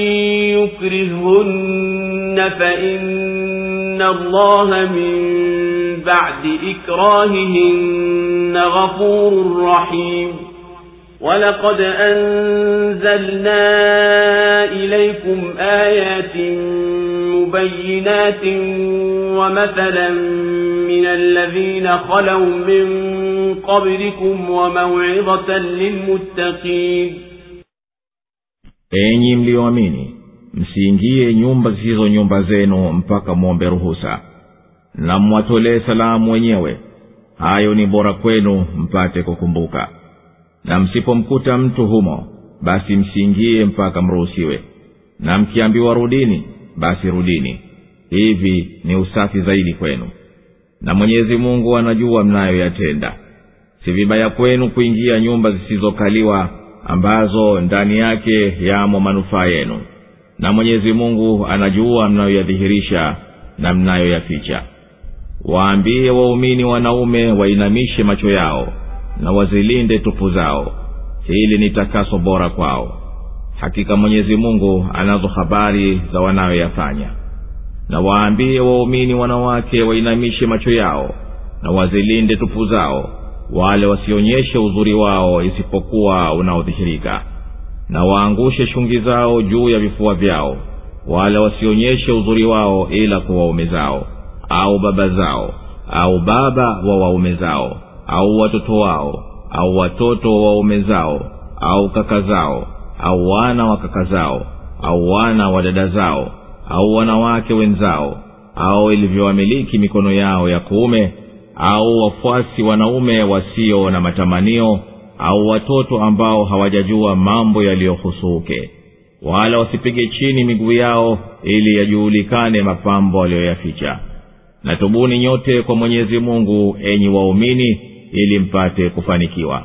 يكرهن فإن الله من بعد إكراههن غفور رحيم ولقد أنزلنا إليكم آيات مبينات ومثلا من الذين خلوا من قبلكم وموعظة للمتقين. Enyi mlioamini, msiingie nyumba zisizo nyumba zenu mpaka muombe ruhusa, na mwatolee salamu wenyewe. Hayo ni bora kwenu mpate kukumbuka. Na msipomkuta mtu humo, basi msiingie mpaka mruhusiwe. Na mkiambiwa rudini, basi rudini. Hivi ni usafi zaidi kwenu. Na Mwenyezi Mungu anajua mnayoyatenda. Si vibaya kwenu kuingia nyumba zisizokaliwa ambazo ndani yake yamo manufaa yenu. Na Mwenyezi Mungu anajua mnayoyadhihirisha na mnayoyaficha. Waambie waumini wanaume wainamishe macho yao na wazilinde tupu zao. Hili ni takaso bora kwao. Hakika Mwenyezi Mungu anazo habari za wanayoyafanya. Na waambie waumini wanawake wainamishe macho yao na wazilinde tupu zao, wale wasionyeshe uzuri wao isipokuwa unaodhihirika. Na waangushe shungi zao juu ya vifua vyao, wale wasionyeshe uzuri wao ila kwa waume zao au baba zao au baba wa waume zao au watoto wao au watoto wa waume zao au kaka zao au wana wa kaka zao au wana wa dada zao au wanawake wenzao au ilivyowamiliki mikono yao ya kuume au wafuasi wanaume wasio na matamanio au watoto ambao hawajajua mambo yaliyohusuke. Wala wasipige chini miguu yao ili yajulikane mapambo walioyaficha. Na tubuni nyote kwa Mwenyezi Mungu enyi waumini ili mpate kufanikiwa.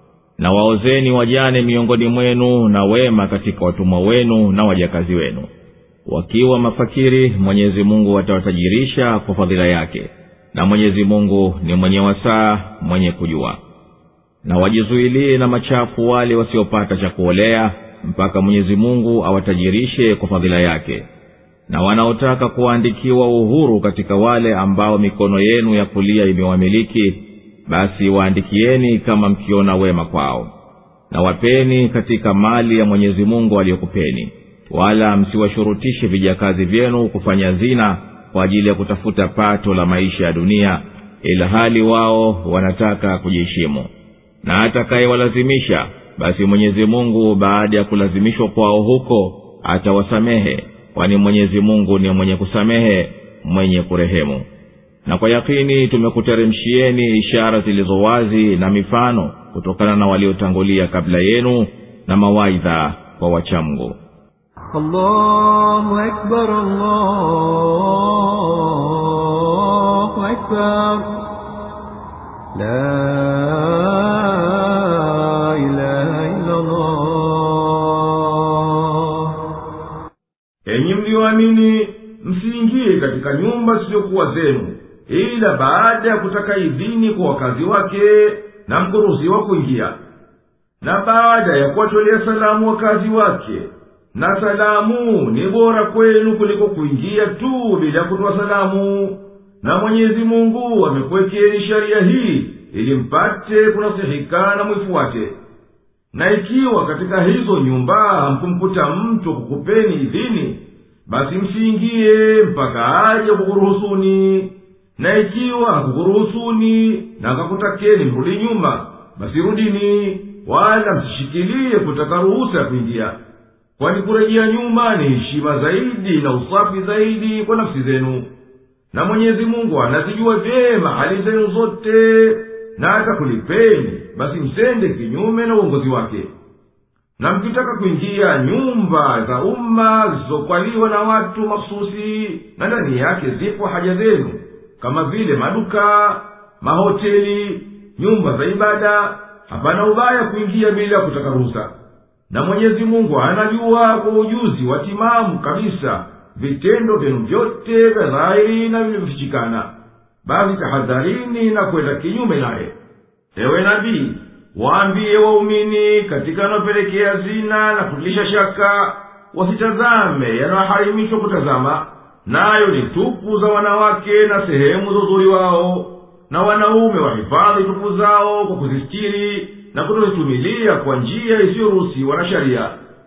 Na waozeni wajane miongoni mwenu na wema katika watumwa wenu na wajakazi wenu. Wakiwa mafakiri, Mwenyezi Mungu atawatajirisha kwa fadhila yake. Na Mwenyezi Mungu ni mwenye wasaa, mwenye kujua. Na wajizuilie na machafu wale wasiopata cha kuolea mpaka Mwenyezi Mungu awatajirishe kwa fadhila yake. Na wanaotaka kuandikiwa uhuru katika wale ambao mikono yenu ya kulia imewamiliki, basi waandikieni kama mkiona wema kwao. Na wapeni katika mali ya Mwenyezi Mungu aliyokupeni, wala msiwashurutishe vijakazi vyenu kufanya zina kwa ajili ya kutafuta pato la maisha ya dunia, ila hali wao wanataka kujiheshimu. Na atakayewalazimisha, basi Mwenyezi Mungu baada ya kulazimishwa kwao huko atawasamehe, kwani Mwenyezi Mungu ni mwenye kusamehe, mwenye kurehemu. Na kwa yakini tumekuteremshieni ishara zilizo wazi na mifano kutokana na waliotangulia kabla yenu na mawaidha kwa wachamgu. Allahu Akbar, Allahu Akbar, la ilaha illa Allah. Enyi mlioamini, msiingie katika nyumba zisizokuwa zenu ila baada ya kutaka idhini kwa wakazi wake na mkuruhusiwa kuingia, na baada ya kuwatolea salamu wakazi wake. Na salamu ni bora kwenu kuliko kuingia tu bila kutoa salamu. Na Mwenyezi Mungu amekuwekeni sharia hii ili mpate kunasihika na mwifuate. Na ikiwa katika hizo nyumba hamkumkuta mtu kukupeni idhini, basi msiingie mpaka aje kukuruhusuni. Na ikiwa hakukuruhusuni na akakutakeni mrudi nyuma, basi rudini, wala msishikilie kutaka ruhusa ya kuingia. Kwani kurejea nyuma ni heshima zaidi na usafi zaidi kwa nafsi zenu. Na Mwenyezi Mungu anazijua vyema hali zenu zote, na hata kulipeni, basi msende kinyume na uongozi wake. Na mkitaka kuingia nyumba za umma zisizokwaliwa na watu mahsusi, na ndani yake zipo haja zenu, kama vile maduka, mahoteli, nyumba za ibada, hapana ubaya kuingia bila kutaka ruhusa. Na Mwenyezi Mungu anajua kwa ujuzi wa timamu kabisa vitendo vyenu vyote vya dhahiri na vilivyofichikana. Basi tahadharini na kwenda kinyume naye. Ewe nabii, waambie waumini katika yanayopelekea zina na kutilisha shaka, wasitazame yanayoharimishwa kutazama, nayo ni tupu za wanawake na sehemu za uzuri wao. Na wanaume wahifadhi tupu zao kwa kuzistiri, na kutoitumilia kwa njia isiyoruhusiwa na sharia.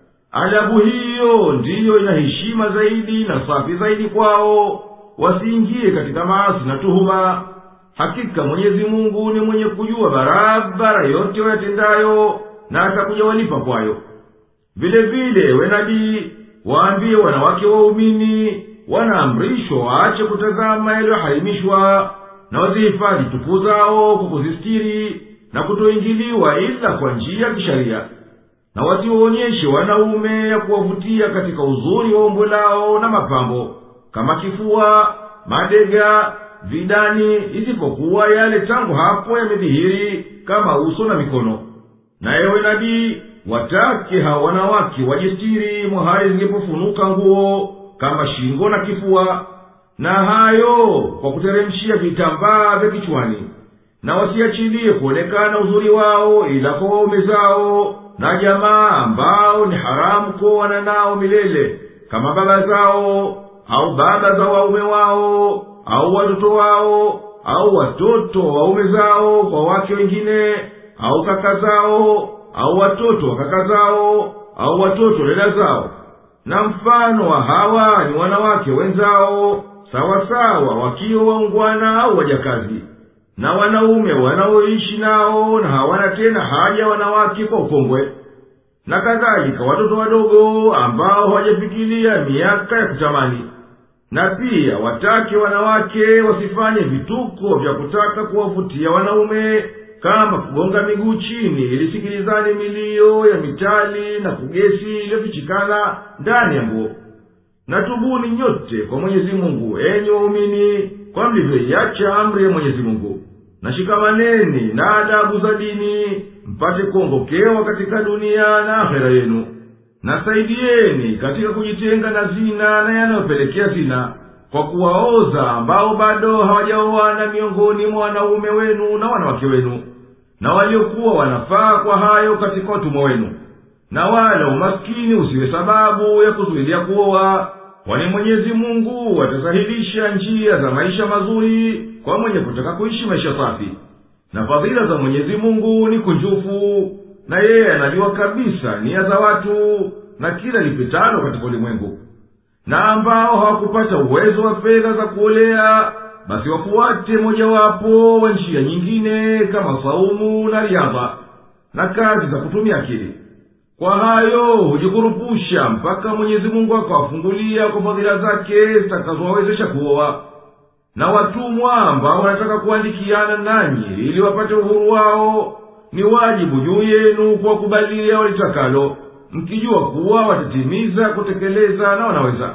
Adabu hiyo ndiyo ina heshima zaidi na safi zaidi kwao, wasiingie katika maasi na tuhuma. Hakika Mwenyezi Mungu ni mwenye kujua barabara yote wayatendayo, na atakuja walipa kwayo. Vile vile we nabii, waambie wanawake waumini wanaamrishwa waache kutazama yaliyoharimishwa, na wazihifadhi tupu zao kwa kuzistiri na kutoingiliwa ila kwa njia ya kisharia, na wasiwaonyeshe wanaume ya kuwavutia katika uzuri wa umbo lao na mapambo kama kifua, madega, vidani, isipokuwa yale tangu hapo yamedhihiri kama uso na mikono. Na ewe nabii, watake hawa wanawake wajistiri mahali zilipofunuka nguo kama shingo na kifua, na hayo kwa kuteremshia vitambaa vya kichwani, na wasiachilie kuonekana uzuri wao ila kwa waume zao na jamaa ambao ni haramu kuoana nao milele, kama baba zao au baba za waume wao au watoto wao au watoto wa waume zao kwa wake wengine, au kaka zao au watoto wa kaka zao au watoto dada zao. Na mfano wa hawa ni wanawake wenzao sawa sawa, wakiwa waungwana au wajakazi, na wanaume wanaoishi nao na hawana tena haja wanawake kwa ukongwe. Na kadhalika watoto wadogo ambao hawajafikiria miaka ya kutamani. Na pia watake wanawake wasifanye vituko vya kutaka kuwavutia wanaume, kama kugonga miguu chini ili sikilizane milio ya mitali na kugesi iliyofichikana ndani ya nguo. Na tubuni nyote kwa Mwenyezi Mungu, enyi waumini, kwa mlivyoiacha amri ya Mwenyezi Mungu, na shikamaneni na adabu za dini, mpate kuongokewa katika dunia na akhera yenu. Na saidieni katika kujitenga na zina na yanayopelekea zina, kwa kuwaoza ambao bado hawajaoana miongoni mwa wanaume wenu na wanawake wenu, na waliokuwa wanafaa kwa hayo katika watumwa wenu. Na wala umaskini usiwe sababu ya kuzuilia kuoa, kwani Mwenyezi Mungu atasahilisha njia za maisha mazuri kwa mwenye kutaka kuishi maisha safi. Na fadhila za Mwenyezi Mungu ni kunjufu, na yeye anajua kabisa nia za watu na kila lipitalo katika ulimwengu. Na ambao hawakupata uwezo wa fedha za kuolea, basi wafuate mojawapo wa njia nyingine kama saumu na riadha na kazi za kutumia akili. Kwa hayo hujikurupusha mpaka Mwenyezi Mungu akawafungulia kwa fadhila zake zitakazowawezesha kuoa. Na watumwa ambao wanataka kuandikiana nanyi ili wapate uhuru wao, ni wajibu juu yenu kuwakubalia walitakalo, mkijua kuwa watatimiza kutekeleza na wanaweza.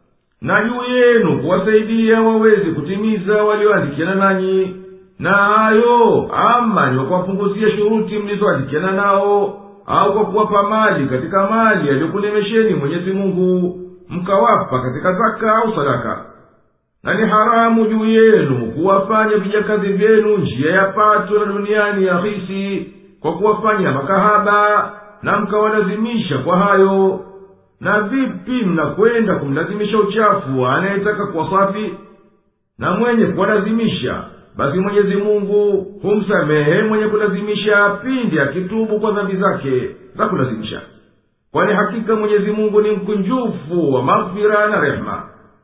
Na juu yenu kuwasaidia waweze kutimiza walioandikiana nanyi. Na hayo ama ni kuwapunguzia shuruti mlizoandikiana nao, au kwa kuwapa mali katika mali aliyokunemesheni Mwenyezi Mungu, mkawapa katika zaka au sadaka. Na ni haramu juu yenu kuwafanya vijakazi vyenu njia ya pato na duniani ya hisi, kwa kuwafanya makahaba na mkawalazimisha kwa hayo. Na vipi mnakwenda kumlazimisha uchafu anayetaka kuwa safi? Na mwenye kuwalazimisha, basi Mwenyezi Mungu humsamehe mwenye kulazimisha pindi akitubu kwa dhambi zake za kulazimisha, kwani hakika Mwenyezi Mungu ni mkunjufu wa maghfira na rehema.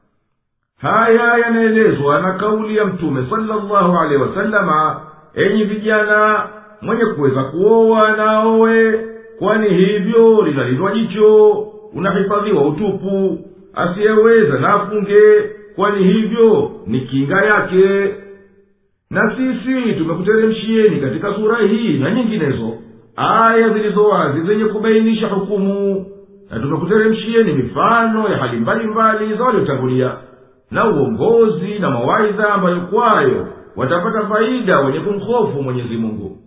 Haya yanaelezwa na kauli ya Mtume sallallahu alaihi wasallama, enyi vijana, mwenye kuweza kuoa na aoe, kwani hivyo linalindwa jicho, unahifadhiwa utupu. Asiyeweza na afunge, kwani hivyo ni kinga yake. Na sisi tumekuteremshieni katika sura hii na nyinginezo aya zilizowazi zenye kubainisha hukumu, na tumekuteremshieni mifano ya hali mbalimbali za waliotangulia, na uongozi na mawaidha ambayo kwayo watapata faida wenye kumhofu Mwenyezi Mungu.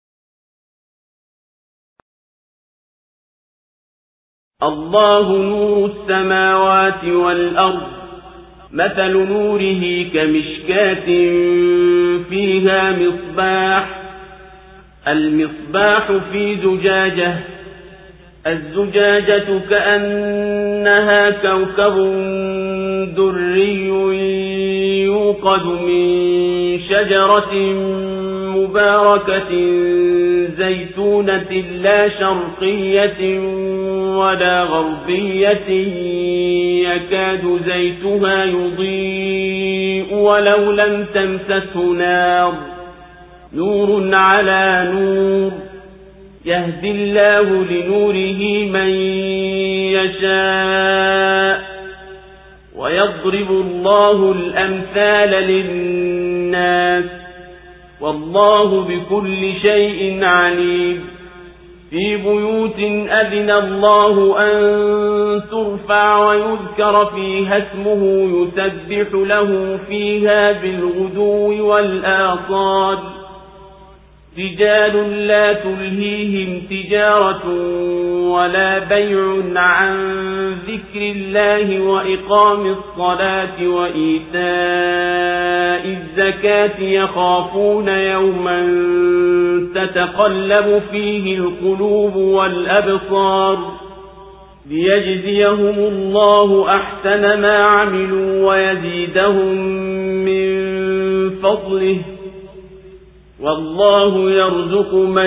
الله نور السماوات والأرض مثل نوره كمشكاة فيها مصباح المصباح في زجاجة الزجاجة كأنها كوكب دري يوقد من شجرة مباركة زيتونة لا شرقية ولا غربية يكاد زيتها يضيء ولو لم تمسسه نار نور على نور يهدي الله لنوره من يشاء ويضرب الله الأمثال للناس والله بكل شيء عليم في بيوت أذن الله أن ترفع ويذكر فيها اسمه يسبح له فيها بالغدو والآصال رجال لا تلهيهم تجارة ولا بيع عن ذكر الله وإقام الصلاة وإيتاء الزكاة يخافون يوما تتقلب فيه القلوب والأبصار ليجزيهم الله أحسن ما عملوا ويزيدهم من فضله والله يرزق من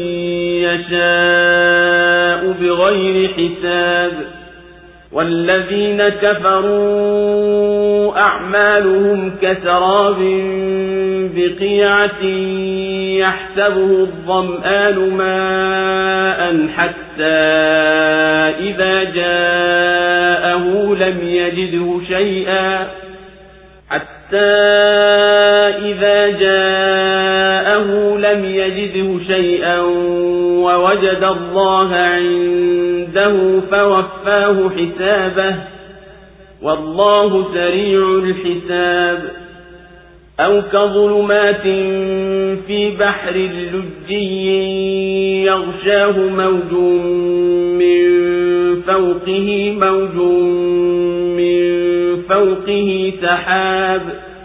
يشاء بغير حساب والذين كفروا أعمالهم كسراب بقيعة يحسبه الظمآن ماء حتى إذا جاءه لم يجده شيئا حتى إذا جاءه لم يجده شيئا ووجد الله عنده فوفاه حسابه والله سريع الحساب أو كظلمات في بحر لجي يغشاه موج من فوقه موج من فوقه سحاب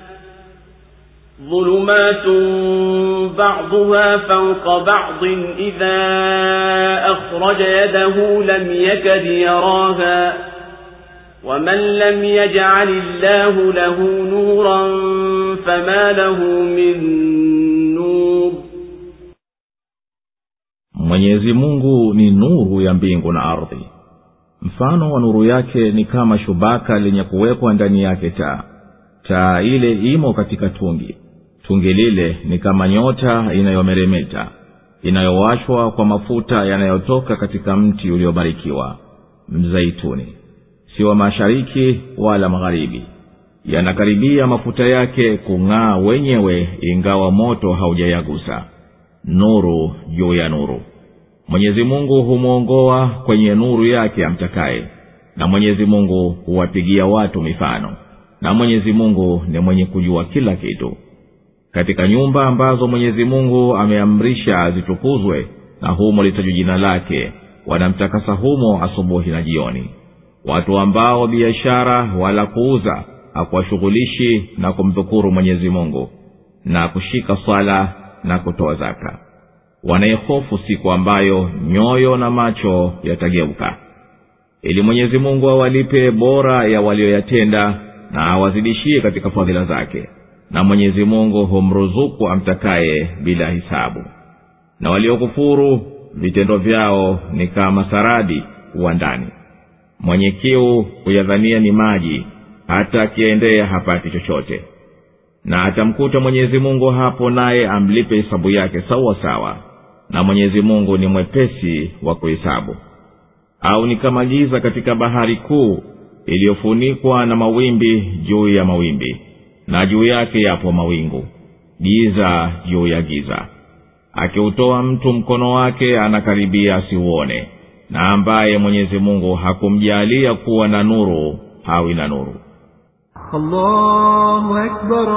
ظلمات بعضها فوق بعض إذا أخرج يده لم يكد يراها ومن لم يجعل الله له نورا فما له من نور. Mwenyezi Mungu ni nuru ya mbingu na ardhi. Mfano wa nuru yake ni kama shubaka lenye kuwekwa ndani yake taa. Taa ile imo katika tungi. Tungi lile ni kama nyota inayomeremeta, inayowashwa kwa mafuta yanayotoka katika mti uliobarikiwa, mzaituni, si wa mashariki wala magharibi. Yanakaribia mafuta yake kung'aa wenyewe ingawa moto haujayagusa. Nuru juu ya nuru. Mwenyezi Mungu humuongoa kwenye nuru yake amtakaye, na Mwenyezi Mungu huwapigia watu mifano, na Mwenyezi Mungu ni mwenye kujua kila kitu. Katika nyumba ambazo Mwenyezi Mungu ameamrisha zitukuzwe na humo litajwa jina lake, wanamtakasa humo asubuhi na jioni. Watu ambao biashara wala kuuza hakuwashughulishi na kumdhukuru Mwenyezi Mungu na kushika swala na kutoa zaka, wanayehofu siku ambayo nyoyo na macho yatageuka, ili Mwenyezi Mungu awalipe bora ya walioyatenda na awazidishie katika fadhila zake. Na Mwenyezi Mungu humruzuku amtakaye bila hisabu. Na waliokufuru vitendo vyao ni kama saradi uwandani. Mwenye kiu huyadhania ni maji, hata akiendea hapati chochote. Na atamkuta Mwenyezi Mungu hapo, naye amlipe hisabu yake sawa sawa. Na Mwenyezi Mungu ni mwepesi wa kuhesabu. Au ni kama giza katika bahari kuu iliyofunikwa na mawimbi juu ya mawimbi, na juu yake yapo mawingu, giza juu ya giza. Akiutoa mtu mkono wake anakaribia asiuone, na ambaye Mwenyezi Mungu hakumjalia kuwa na nuru hawi na nuru. Allahu Akbar,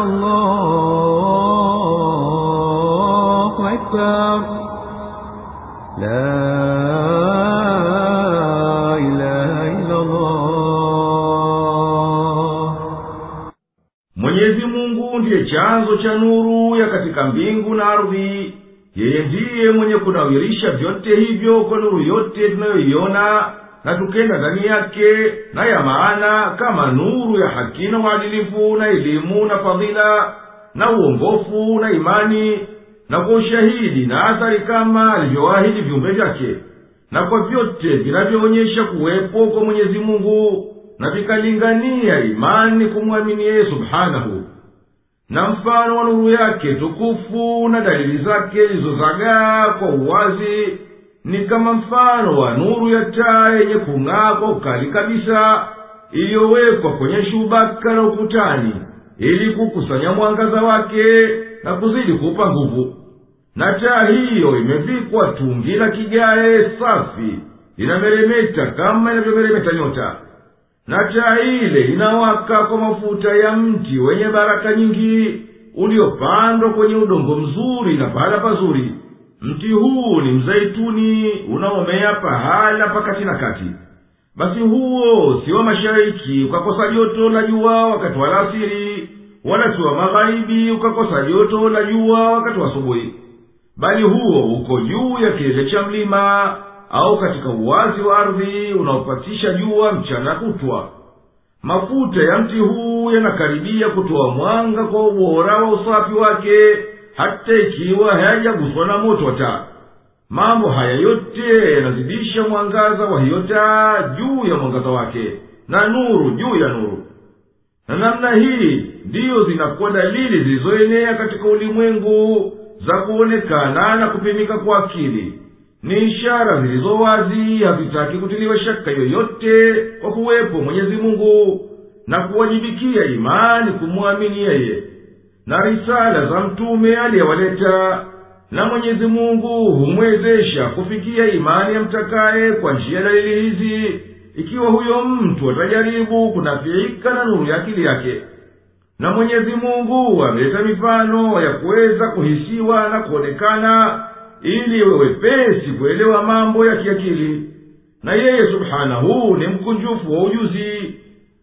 Allahu Akbar, la ilaha illa Allah. Mwenyezi Mungu ndiye chanzo cha nuru ya katika mbingu na ardhi. Yeye ndiye mwenye kunawirisha vyote hivyo kwa nuru yote tunayoiona na tukenda ndani yake, na ya maana kama nuru ya haki na uadilifu na elimu na fadhila na uongofu na imani na kwa ushahidi na athari kama alivyoahidi viumbe vyake, na kwa vyote vinavyoonyesha kuwepo kwa Mwenyezi Mungu na vikalingania imani kumwamini yeye subhanahu. Na mfano wa nuru yake tukufu na dalili zake zilizozagaa kwa uwazi ni kama mfano wa nuru ya taa yenye kung'aa kwa ukali kabisa, iliyowekwa kwenye shubaka na ukutani ili kukusanya mwangaza wake na kuzidi kuupa nguvu. Na taa hiyo imevikwa tungi la kigae safi, inameremeta kama inavyomeremeta nyota. Na taa ile inawaka kwa mafuta ya mti wenye baraka nyingi, uliopandwa kwenye udongo mzuri na pahala pazuri. Mti huu ni mzaituni unaomea pahala pakati na kati. Basi huo si wa mashariki ukakosa joto la jua wakati wa alasiri, wala si wa magharibi ukakosa joto la jua wakati wa asubuhi, bali huo uko juu ya kilele cha mlima au katika uwazi wa ardhi unaopatisha jua mchana kutwa. Mafuta ya mti huu yanakaribia kutoa mwanga kwa ubora wa usafi wake, hata ikiwa hayajaguswa na moto wa taa. Mambo haya yote yanazidisha mwangaza wa hiyo taa juu ya mwangaza wake, na nuru juu ya nuru. Na namna hii ndiyo zinakuwa dalili zilizoenea katika ulimwengu za kuonekana na kupimika kwa akili. Ni ishara zilizo wazi, havitaki kutiliwa shaka yoyote kwa kuwepo Mwenyezi Mungu na kuwajibikia imani kumwamini yeye na risala za mtume aliyewaleta. Na Mwenyezi Mungu humwezesha kufikia imani ya mtakaye kwa njia ya dalili hizi, ikiwa huyo mtu atajaribu kunafiika na nuru ya akili yake. Na Mwenyezi Mungu ameleta mifano ya kuweza kuhisiwa na kuonekana ili iwe wepesi kuelewa mambo ya kiakili. Na yeye subhanahu ni mkunjufu wa ujuzi,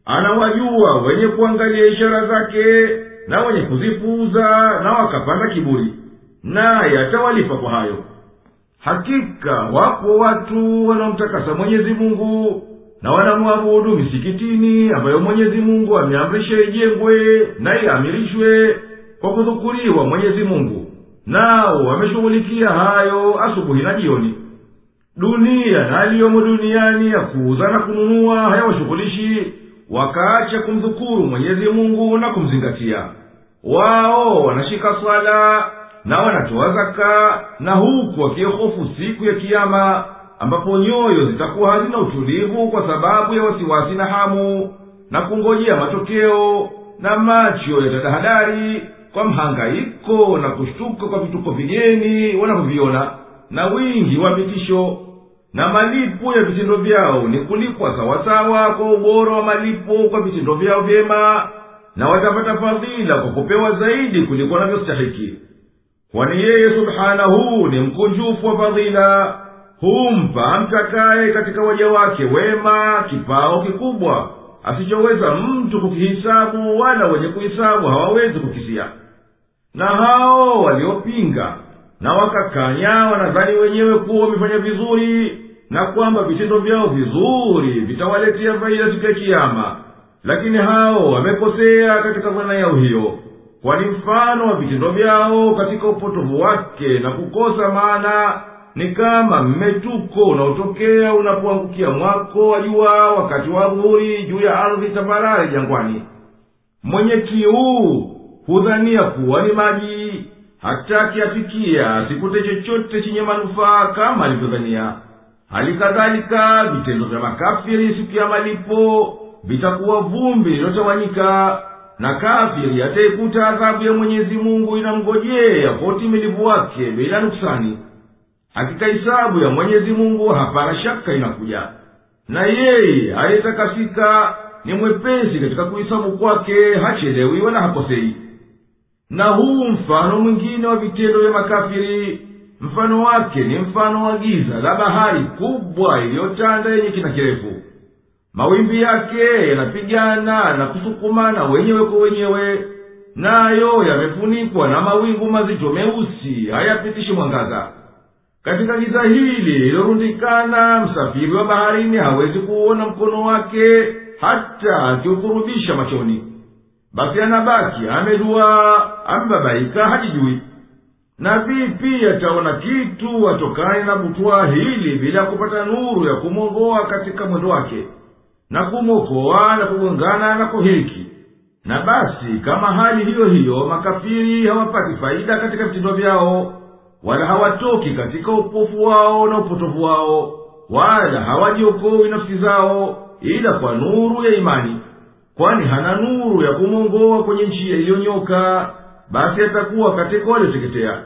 anawajua wenye kuangalia ishara zake na wenye kuzipuuza na wakapanda kiburi, naye atawalipa kwa hayo. Hakika wapo watu wanaomtakasa Mwenyezi Mungu na wanamwabudu misikitini ambayo Mwenyezi Mungu ameamrisha ijengwe na iamirishwe kwa kudhukuriwa Mwenyezi Mungu, nao wameshughulikia hayo asubuhi na jioni. Dunia na aliyomo duniani ya kuuza na kununua hayawashughulishi, wakaacha kumdhukuru Mwenyezi Mungu na kumzingatia. Wao wanashika swala na wanatoa zaka, na huku wakihofu siku ya Kiyama ambapo nyoyo zitakuwa hazina utulivu kwa sababu ya wasiwasi na hamu na kungojea matokeo, na macho yatadahadari kwa mhangaiko na kushtuka kwa vituko vigeni wanavyoviona na wingi wa vitisho. Na malipo ya vitendo vyao ni kulipwa sawasawa kwa ubora wa malipo kwa vitendo vyao vyema, na watapata fadhila kwa kupewa zaidi kuliko wanavyostahiki. Kwani yeye subhanahu ni mkunjufu wa fadhila, humpa mtakaye katika waja wake wema kipao kikubwa asichoweza mtu kukihisabu, wala wenye kuhisabu hawawezi kukisia. Na hao waliopinga na wakakanya wanadhani wenyewe kuwa wamefanya vizuri na kwamba vitendo vyao vizuri vitawaletea faida siku ya Kiyama, lakini hao wamekosea katika dhana yao hiyo. Kwani mfano wa vitendo vyao katika upotovu wake na kukosa maana ni kama mmetuko unaotokea unapoangukia mwako wa jua wakati wa dhuhuri juu ya ardhi tambarare jangwani. Mwenye kiu hudhania kuwa ni maji, hata kiafikia asikute chochote chenye manufaa kama alivyodhania. Hali kadhalika vitendo vya makafiri siku ya malipo vitakuwa vumbi lilotawanyika, na kafiri ataikuta adhabu ya Mwenyezi Mungu inamngojea kwa utimilivu wake bila nuksani. Hakika hisabu ya Mwenyezi Mungu hapana shaka inakuja, na yeye aliyetakasika ni mwepesi katika kuhisabu kwake, hachelewi wala hakosei. Na huu mfano mwingine wa vitendo vya makafiri, mfano wake ni mfano wa giza la bahari kubwa iliyotanda yenye kina kirefu. Mawimbi yake yanapigana na kusukumana wenyewe kwa wenyewe, nayo yamefunikwa na mawingu mazito meusi hayapitishi mwangaza. Katika giza hili ilorundikana, msafiri wa baharini hawezi kuona mkono wake hata akiukurubisha machoni. Basi anabaki amedua, amebabaika hajijui. na vipi ataona kitu atokane na butwaa hili bila kupata nuru ya kumwongoa katika mwendo wake na kumwokoa na kugongana na kohiliki? Na basi kama hali hiyo hiyo makafiri hawapati faida katika vitendo vyao, wala hawatoki katika upofu wao na upotofu wao, wala hawajiokoi nafsi zao ila kwa nuru ya imani, kwani hana nuru ya kumwongoa kwenye njia iliyonyoka, basi atakuwa katika walioteketea.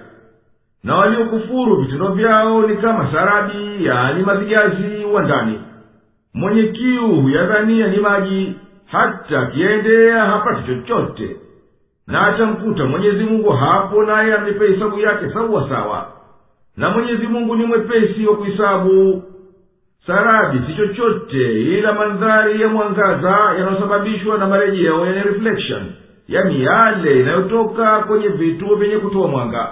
Na waliokufuru vitendo vyao ni kama sarabi, yaani mazigazi wa ndani. Mwenye kiu huyadhania ni maji, hata akiendea hapati chochote, na atamkuta Mwenyezi Mungu hapo, naye amlipe hesabu yake sawa sawa. Na Mwenyezi Mungu ni mwepesi wa kuhesabu. Sarabi si chochote ila mandhari ya mwangaza yanayosababishwa na marejeo, yani reflection, yani yale inayotoka kwenye vitu vyenye kutoa mwanga,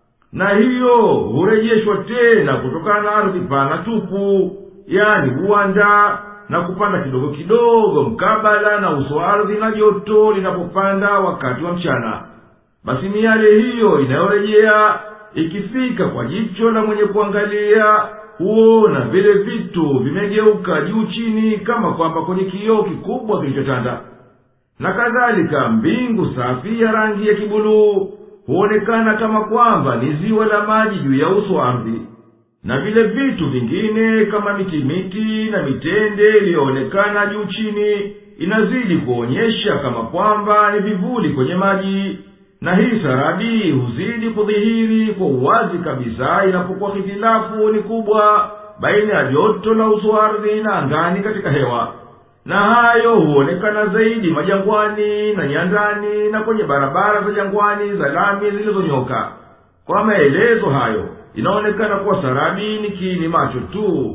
na hiyo hurejeshwa tena kutokana na ardhi pana tupu, yani uwanda, na kupanda kidogo kidogo mkabala na uso wa ardhi na joto linapopanda wakati wa mchana. Basi miale hiyo inayorejea ikifika kwa jicho la mwenye kuangalia, huona vile vitu vimegeuka juu chini, kama kwamba kwenye kioo kikubwa kilichotanda. Na kadhalika mbingu safi ya rangi ya kibuluu huonekana kama kwamba ni ziwa la maji juu ya uso wa ardhi. Na vile vitu vingine kama miti miti na mitende iliyoonekana juu chini inazidi kuonyesha kama kwamba ni vivuli kwenye maji. Na hii sarabi huzidi kudhihiri kwa uwazi kabisa inapokuwa hitilafu ni kubwa baina ya joto la uso wa ardhi na angani katika hewa. Na hayo huonekana zaidi majangwani na nyandani na kwenye barabara za jangwani za lami zilizonyoka. Kwa maelezo hayo inaonekana kuwa sarabi ni kiini macho tu.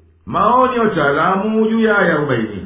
Maoni ya wataalamu juu ya aya arobaini,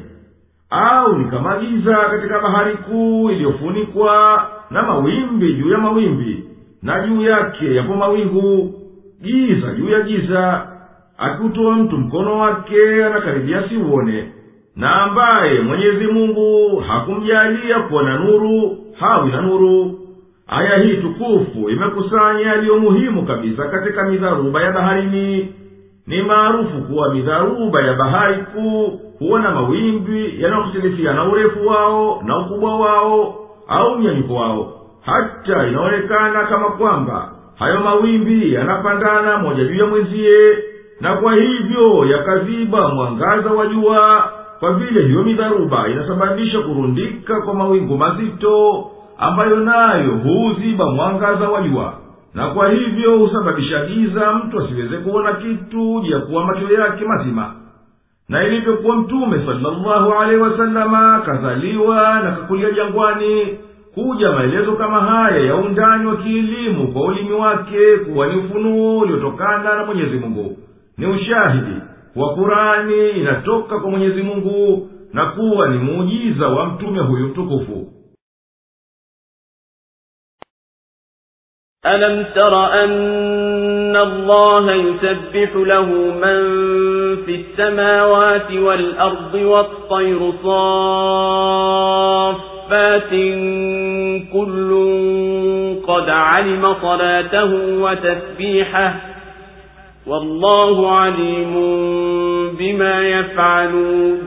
au ni kama giza katika bahari kuu iliyofunikwa na mawimbi juu ya mawimbi, na juu yake yapo mawingu, giza juu ya giza. Akiutoa mtu mkono wake anakaribia siuone, na ambaye Mwenyezi Mungu hakumjalia kuwa na nuru hawi na nuru. Aya hii tukufu imekusanya yaliyo muhimu kabisa katika midharuba ya baharini. Ni maarufu kuwa midharuba ya bahari kuu huwa na mawimbi yanayokhitilifiana urefu wao na ukubwa wao au mnyanyuko wao, hata inaonekana kama kwamba hayo mawimbi yanapandana moja juu ya mwenzie, na kwa hivyo yakaziba mwangaza wa jua. Kwa vile hiyo midharuba inasababisha kurundika kwa mawingu mazito ambayo nayo huziba mwangaza wa jua, na kwa hivyo husababisha giza, mtu asiweze kuona kitu ya kuwa macho yake mazima. Na ilivyokuwa Mtume sallallahu alaihi wasallama kazaliwa na kakulia jangwani, kuja maelezo kama haya ya undani wa kielimu kwa ulimi wake kuwa ni ufunuo uliotokana na Mwenyezi Mungu. Ni ushahidi wa Qur'ani inatoka kwa Mwenyezi Mungu na kuwa ni muujiza wa mtume huyu mtukufu. ألم تر أن الله يسبح له من في السماوات والأرض والطير صافات كل قد علم صلاته وتسبيحه والله عليم بما يفعلون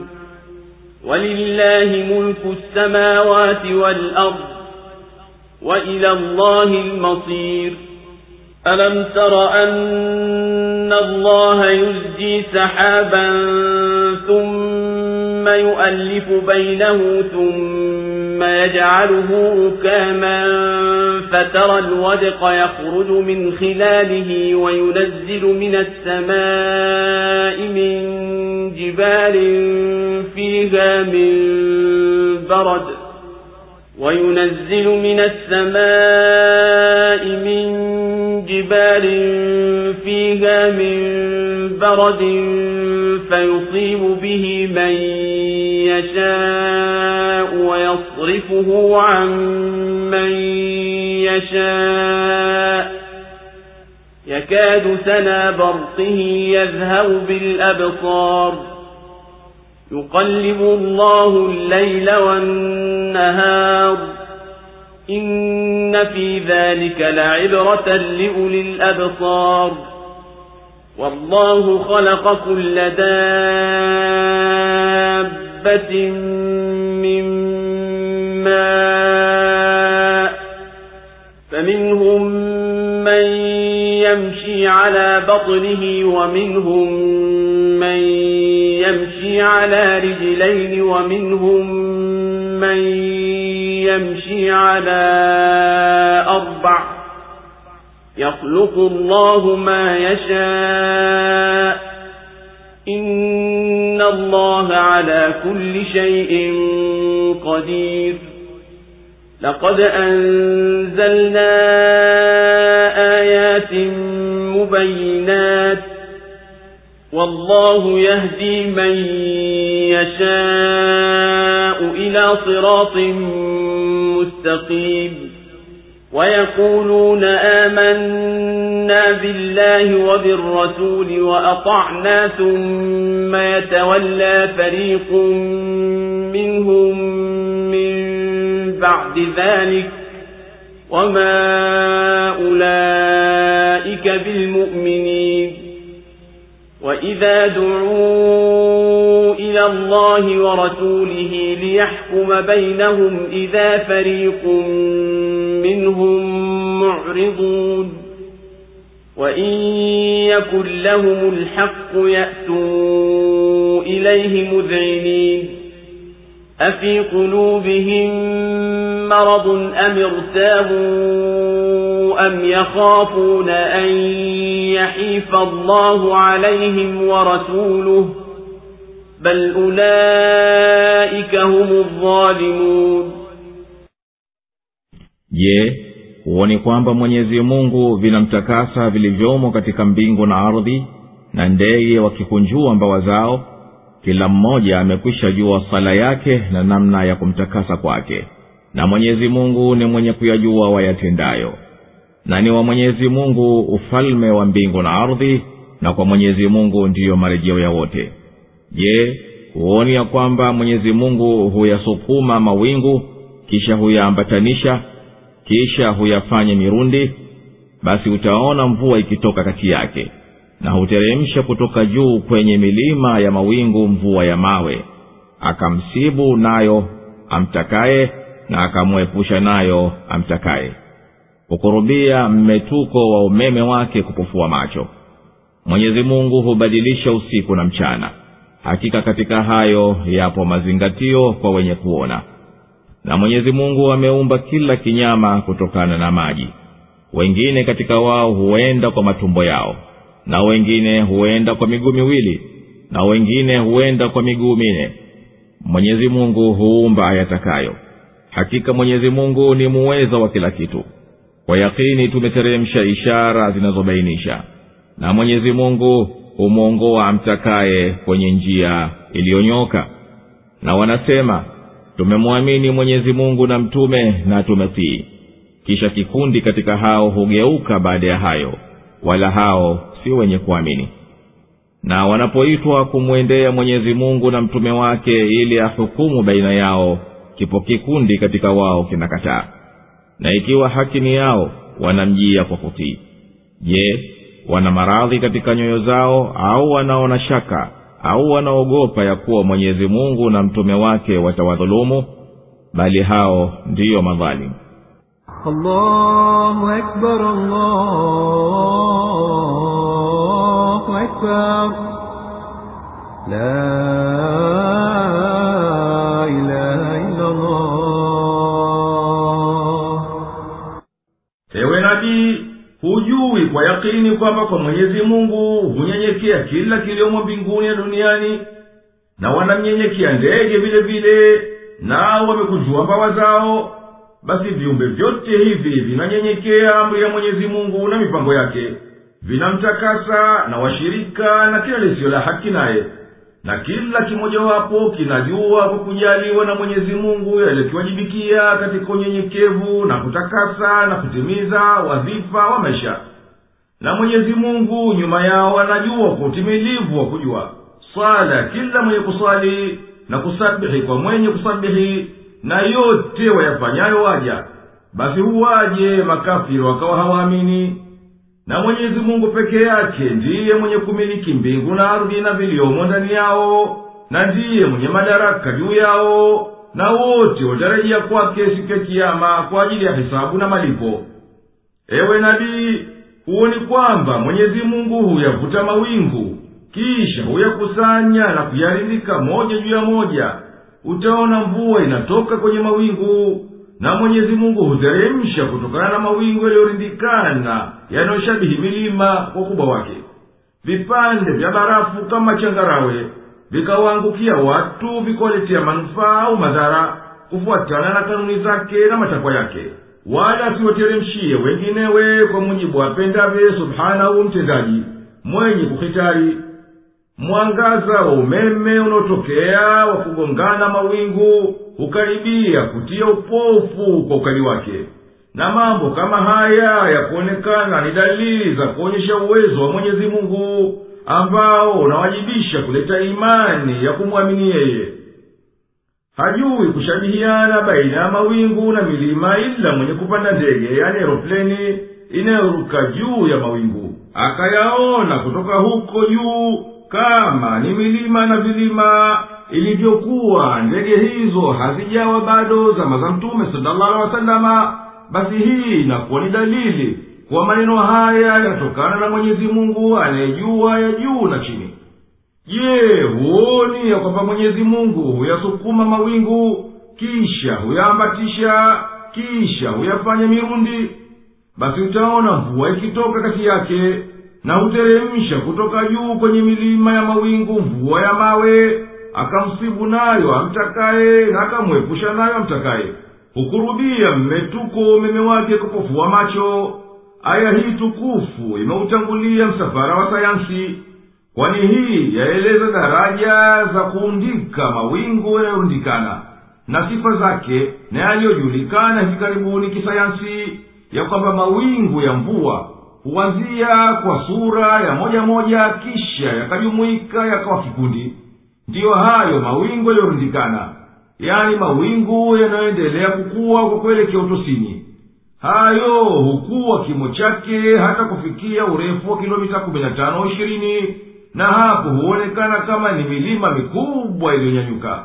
ولله ملك السماوات والأرض وإلى الله المصير ألم تر أن الله يزجي سحابا ثم يؤلف بينه ثم يجعله ركاما فترى الودق يخرج من خلاله وينزل من السماء من جبال فيها من برد وينزل من السماء من جبال فيها من برد فيصيب به من يشاء ويصرفه عن من يشاء يكاد سنا برقه يذهب بالأبصار يقلب الله الليل والنهار إن في ذلك لعبرة لأولي الأبصار والله خلق كل دابة من ماء فمنهم من يمشي على بطنه ومنهم من يمشي على رجلين ومنهم من يمشي على أربع يخلق الله ما يشاء إن الله على كل شيء قدير لقد أنزلنا آيات مبينات والله يهدي من يشاء إلى صراط مستقيم ويقولون آمنا بالله وبالرسول وأطعنا ثم يتولى فريق منهم من بعد ذلك وما أولئك بالمؤمنين وإذا دعوا إلى الله ورسوله ليحكم بينهم إذا فريق منهم معرضون وإن يكن لهم الحق يأتوا إليه مذعنين أفي قلوبهم مرض أم ارتابوا أم يخافون أن يحيف الله عليهم ورسوله بل أولئك هم الظالمون. Je, huoni kwamba Mwenyezi Mungu vinamtakasa vilivyomo katika mbingu na ardhi, na ndege wakikunjua mbawa zao? Kila mmoja amekwisha jua sala yake na namna ya kumtakasa kwake, na Mwenyezi Mungu ni mwenye kuyajua wayatendayo. Na ni wa Mwenyezi Mungu ufalme wa mbingu na ardhi, na kwa Mwenyezi Mungu ndiyo marejeo ya wote. Je, huoni ya kwamba Mwenyezi Mungu huyasukuma mawingu, kisha huyaambatanisha, kisha huyafanya mirundi? Basi utaona mvua ikitoka kati yake, na huteremsha kutoka juu kwenye milima ya mawingu mvua ya mawe, akamsibu nayo amtakaye na akamwepusha nayo amtakaye. Hukurubia mmetuko wa umeme wake kupofua macho. Mwenyezi Mungu hubadilisha usiku na mchana. Hakika katika hayo yapo mazingatio kwa wenye kuona. Na Mwenyezi Mungu ameumba kila kinyama kutokana na maji. Wengine katika wao huenda kwa matumbo yao, na wengine huenda kwa miguu miwili, na wengine huenda kwa miguu minne. Mwenyezi Mungu huumba ayatakayo. Hakika Mwenyezi Mungu ni muweza wa kila kitu. Kwa yakini tumeteremsha ishara zinazobainisha, na Mwenyezi Mungu humuongoa amtakaye kwenye njia iliyonyoka. Na wanasema, tumemwamini Mwenyezi Mungu na mtume na tumetii. Kisha kikundi katika hao hugeuka baada ya hayo, wala hao si wenye kuamini. Na wanapoitwa kumwendea Mwenyezi Mungu na mtume wake ili ahukumu baina yao, kipo kikundi katika wao kinakataa. Na ikiwa haki ni yao, wanamjia kwa kutii. Je, wana maradhi katika nyoyo zao, au wanaona shaka, au wanaogopa ya kuwa Mwenyezi Mungu na mtume wake watawadhulumu? Bali hao ndiyo madhalimu. Allahu Akbar, Allahu Akbar, la ilaha illa Allah. Ewe nabii, hujui kwa yakini kwamba kwa Mwenyezi Mungu hunyenyekea kila kiliomo mbinguni na duniani, na wanamnyenyekea ndege vile vile, nao wamekujua mbawa zao? Basi viumbe vyote hivi vinanyenyekea amri ya Mwenyezi Mungu na mipango yake, vinamtakasa na washirika na kila lisio la haki naye, na kila kimoja wapo kinajua kwa kujaliwa na Mwenyezi Mungu yale kiwajibikia katika unyenyekevu na kutakasa na kutimiza wadhifa wa maisha. Na Mwenyezi Mungu nyuma yao anajua kwa utimilivu wa kujua swala kila mwenye kusali na kusabihi kwa mwenye kusabihi, na yote wayafanyayo waja. basi huwaje makafiri wakawa hawaamini? Na Mwenyezi Mungu peke yake ndiye mwenye kumiliki mbingu na ardhi na viliomo ndani yao, na ndiye mwenye madaraka juu yao, na wote watarejea kwake siku ya kiyama kwa ajili ya hisabu na malipo. Ewe nabii, huoni kwamba Mwenyezi Mungu huyavuta mawingu kisha huyakusanya na kuyarindika moja juu ya moja? Utaona mvua inatoka kwenye mawingu, na Mwenyezi Mungu huteremsha kutokana na mawingu yaliyorindikana yanayoshabihi milima kwa ukubwa wake vipande vya barafu kama changarawe, vikawaangukia watu vikawaletea manufaa au madhara kufuatana na kanuni zake na matakwa yake, wala siwateremshie wenginewe kwa mujibu apendavye subhanahu mtendaji mwenye kuhitari. Mwangaza wa umeme unaotokea wa kugongana mawingu hukaribia kutia upofu kwa ukali wake, na mambo kama haya ya kuonekana ni dalili za kuonyesha uwezo wa Mwenyezi Mungu ambao unawajibisha kuleta imani ya kumwamini yeye. Hajui kushabihiana baina ya mawingu na milima ila mwenye kupanda ndege, yani aeropleni inayoruka juu ya mawingu, akayaona kutoka huko juu kama ni milima na vilima. Ilivyokuwa ndege hizo hazijawa bado zama za Mtume sallallahu alaihi wasallama, basi hii inakuwa ni dalili kwa maneno haya yanatokana na Mwenyezi Mungu anayejua ya juu na chini. Je, huoni ya kwamba Mwenyezi Mungu huyasukuma mawingu kisha huyaambatisha kisha huyafanya mirundi? Basi utaona mvua ikitoka kati yake, na huteremsha kutoka juu kwenye milima ya mawingu mvua ya mawe, akamsibu nayo amtakaye na akamwepusha nayo amtakaye. Hukurubia mmetuko umeme wake kupofua macho. Aya hii tukufu imeutangulia msafara wa sayansi, kwani hii yaeleza daraja za kuundika mawingu yanayorundikana na sifa zake, na yaliyojulikana hivi karibuni kisayansi ya kwamba mawingu ya mvua huanzia kwa sura ya moja moja kisha yakajumuika yakawa kikundi. Ndiyo hayo mawingu yaliyorundikana, yani mawingu yanayoendelea kukua kwa kuelekea utosini. Hayo hukuwa kimo chake hata kufikia urefu wa kilomita kumi na tano ishirini, na hapo huonekana kama ni milima mikubwa iliyonyanyuka.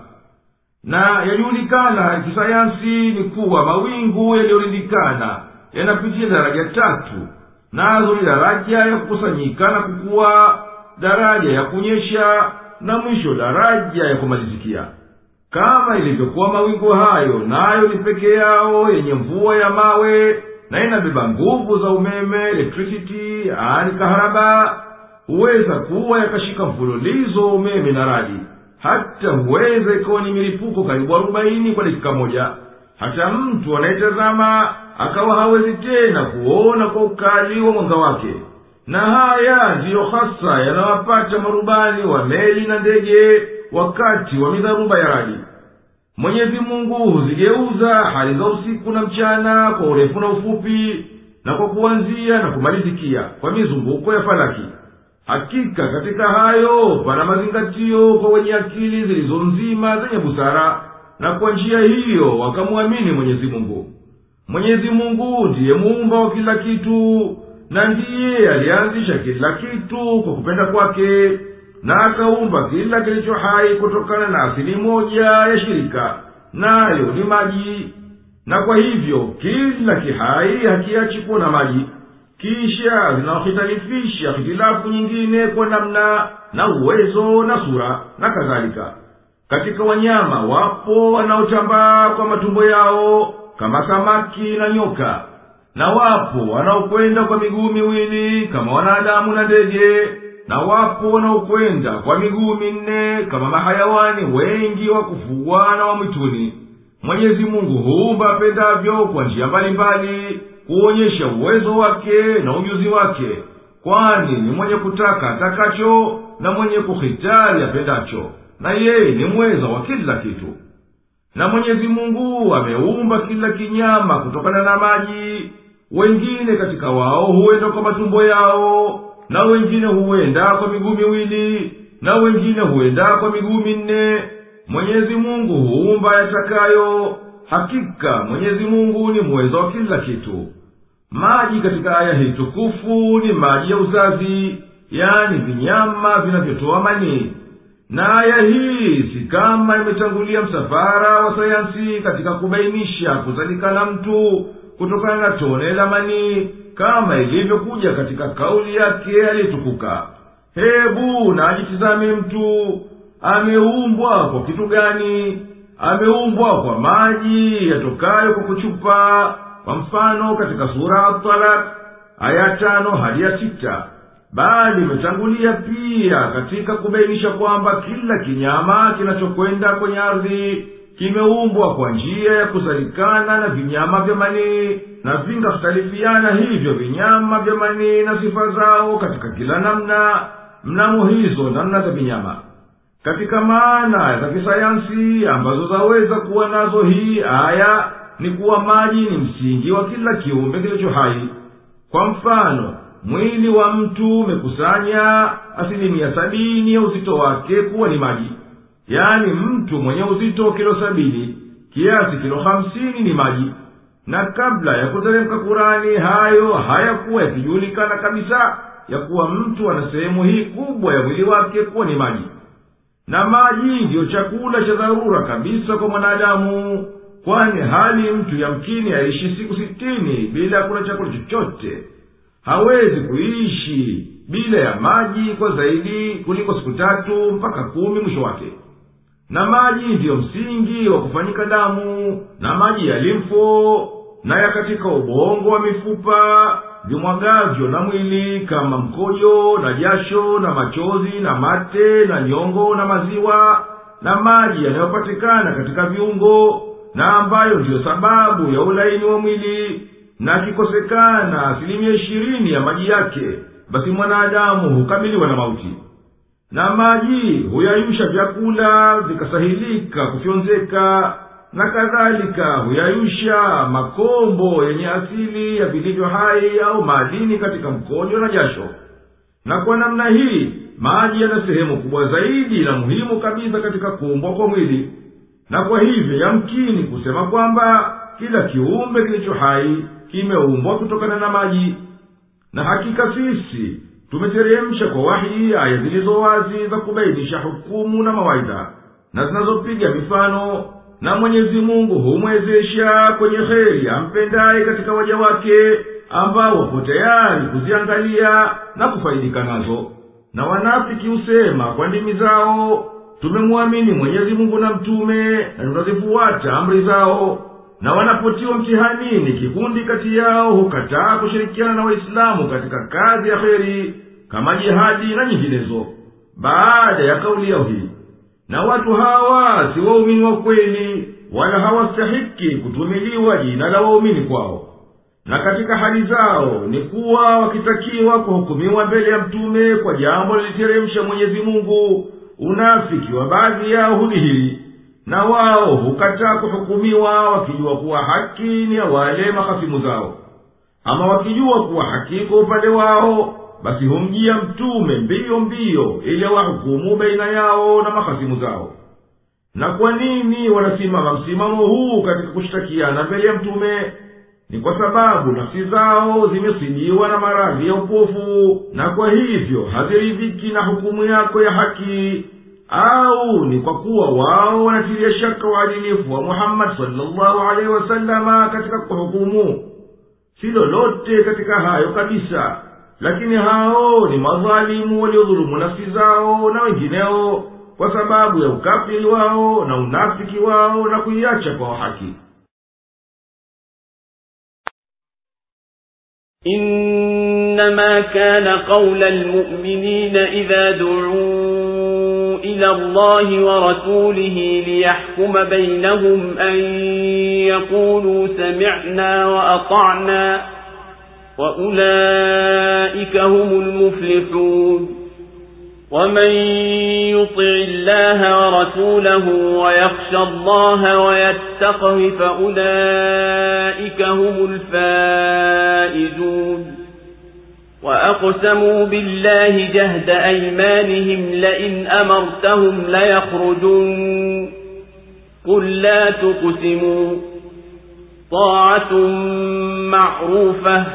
Na yajulikana kisayansi ni kuwa mawingu yaliyorindikana yanapitia daraja tatu, nazo ni daraja ya kukusanyika na kukua, daraja ya kunyesha, na mwisho daraja ya kumalizikia. Kama ilivyokuwa mawingu hayo nayo ni peke yao yenye mvua ya mawe na inabeba nguvu za umeme, electricity, ani kaharaba, huweza kuwa yakashika mfululizo umeme na radi, hata huweza ikawa ni milipuko karibu arobaini kwa dakika moja. Hata mtu anayetazama akawa hawezi tena kuona kwa ukali wa mwanga wake. Na haya ndiyo hasa yanawapata marubani wa meli na ndege wakati wa midharuba ya radi. Mwenyezi Mungu huzigeuza hali za usiku na mchana kwa urefu na ufupi, na kwa kuanzia na kumalizikia kwa mizunguko ya falaki. Hakika katika hayo pana mazingatio kwa wenye akili zilizo nzima zenye busara, na kwa njia hiyo wakamwamini Mwenyezi Mungu. Mwenyezi Mungu ndiye muumba wa kila kitu, na ndiye alianzisha kila kitu kwa kupenda kwake, na akaumba kila kilicho hai kutokana na asili moja ya shirika, nayo ni maji. Na kwa hivyo kila kihai hakiachi kuwa na maji, kisha zinaohitalifisha hitilafu nyingine kwa namna na uwezo na sura na kadhalika. Katika wanyama wapo wanaotambaa kwa matumbo yao kama samaki na nyoka, na wapo wanaokwenda kwa miguu miwili kama wanadamu na ndege, na wapo wanaokwenda kwa miguu minne kama mahayawani wengi wa kufugwa na wa mwituni. Mwenyezi Mungu huumba apendavyo kwa njia mbalimbali kuonyesha uwezo wake na ujuzi wake, kwani ni mwenye kutaka atakacho na mwenye kuhitari apendacho, na yeye ni mweza wa kila kitu. Na Mwenyezi Mungu ameumba kila kinyama kutokana na maji. Wengine katika wao huenda kwa matumbo yao, na wengine huenda kwa miguu miwili, na wengine huenda kwa miguu minne. Mwenyezi Mungu huumba yatakayo, hakika Mwenyezi Mungu ni muweza wa kila kitu. Maji katika aya hii tukufu ni maji ya uzazi, yani vinyama vinavyotoa manii. Na aya hii si kama imetangulia msafara wa sayansi katika kubainisha kuzalikana mtu kutokana na tone la manii, kama ilivyokuja katika kauli yake aliyetukuka. Hebu na ajitizame mtu ameumbwa kwa kitu gani? Ameumbwa kwa maji yatokayo kwa kuchupa. Kwa mfano katika sura At-Talaq aya tano hadi ya sita, bali imetangulia pia katika kubainisha kwamba kila kinyama kinachokwenda kwenye ardhi kimeumbwa kwa njia ya kuzalikana na vinyama vya manii, na vingakhtalifiana hivyo vinyama vya manii na sifa zao katika kila namna mnamo hizo namna za vinyama. Katika maana za kisayansi ambazo zaweza kuwa nazo hii aya ni kuwa maji ni msingi wa kila kiumbe kilicho hai. Kwa mfano, mwili wa mtu umekusanya asilimia sabini ya uzito wake kuwa ni maji. Yaani mtu mwenye uzito kilo sabini, kiasi kilo hamsini ni maji. Na kabla ya kuteremka Kurani, hayo hayakuwa yakijulikana kabisa ya kuwa mtu ana sehemu hii kubwa ya mwili wake kuwa ni maji. Na maji ndiyo chakula cha dharura kabisa kwa mwanadamu, kwani hali mtu yamkini aishi siku sitini bila kula chakula chochote. Hawezi kuishi bila ya maji kwa zaidi kuliko siku tatu mpaka kumi mwisho wake. Na maji ndiyo msingi wa kufanyika damu, na maji ya limfo, na ya katika ubongo wa mifupa, vimwagavyo na mwili kama mkojo na jasho na machozi na mate na nyongo na maziwa, na maji yanayopatikana katika viungo, na ambayo ndiyo sababu ya ulaini wa mwili. Na kikosekana asilimia ishirini ya maji yake, basi mwanadamu hukabiliwa na mauti. Na maji huyayusha vyakula vikasahilika kufyonzeka, na kadhalika huyayusha makombo yenye asili ya vilivyo hai au madini katika mkojo na jasho. Na kwa namna hii maji yana sehemu kubwa zaidi na muhimu kabisa katika kuumbwa kwa mwili. Na kwa hivyo yamkini kusema kwamba kila kiumbe kilicho hai kimeumbwa kutokana na maji. Na hakika sisi tumeteremsha kwa wahi aya zilizo wazi za kubainisha hukumu na mawaidha, na zinazopiga mifano. Na Mwenyezi Mungu humwezesha kwenye kheri ampendaye katika waja wake, ambao wapo tayari kuziangalia na kufaidika nazo. Na wanafiki husema kwa ndimi zao, tumemwamini Mwenyezi Mungu na mtume na tunazifuata amri zao. Na wanapotiwa mtihanini, kikundi kati yao hukataa kushirikiana na Waislamu katika kazi ya kheri kama jihadi na nyinginezo, baada ya kauli yao hii. Na watu hawa si waumini wa kweli, wala hawastahiki kutumiliwa jina la waumini kwao. Na katika hali zao ni kuwa wakitakiwa kuhukumiwa mbele ya mtume kwa jambo liliteremsha Mwenyezi Mungu, unafiki wa baadhi yao hudhihiri. Na wao hukataa kuhukumiwa wakijua kuwa haki ni ya wale mahasimu zao. Ama wakijua kuwa haki kwa upande wao, basi humjia mtume mbio mbio ili wahukumu baina yao na mahasimu zao. Na kwa nini wanasimama msimamo huu katika kushtakiana mbele ya mtume? Ni kwa sababu nafsi zao zimesidiwa na maradhi ya upofu, na kwa hivyo haziridhiki na hukumu yako ya haki. Au ni kwa kuwa wao wanatilia shaka uadilifu wa Muhammad sallallahu alaihi wasallama katika kuhukumu? Si lolote katika hayo kabisa, lakini hao ni madhalimu waliodhulumu nafsi zao na wengineo kwa sababu ya ukafiri wao na unafiki wao na kuiacha kwa haki. إنما كان قول المؤمنين إذا دعوا إلى الله ورسوله ليحكم بينهم أن يقولوا سمعنا وأطعنا وأولئك هم المفلحون ومن يطع الله ورسوله ويخشى الله ويتقه فأولئك هم الفائزون وأقسموا بالله جهد أيمانهم لئن أمرتهم ليخرجون قل لا تقسموا طاعة معروفة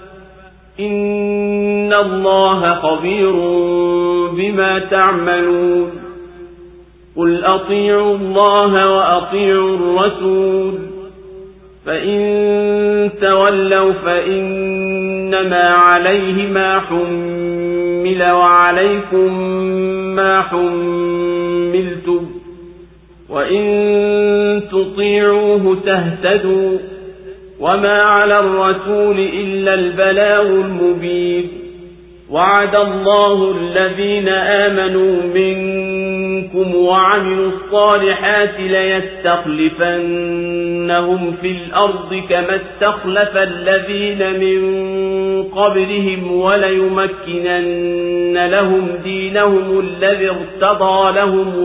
إن الله خبير بما تعملون قل أطيعوا الله وأطيعوا الرسول فإن تولوا فإنما عليه ما حمل وعليكم ما حملتم وإن تطيعوه تهتدوا وما على الرسول إلا البلاغ المبين وعد الله الذين آمنوا منكم وعملوا الصالحات ليستخلفنهم في الأرض كما استخلف الذين من قبلهم وليمكنن لهم دينهم الذي ارتضى لهم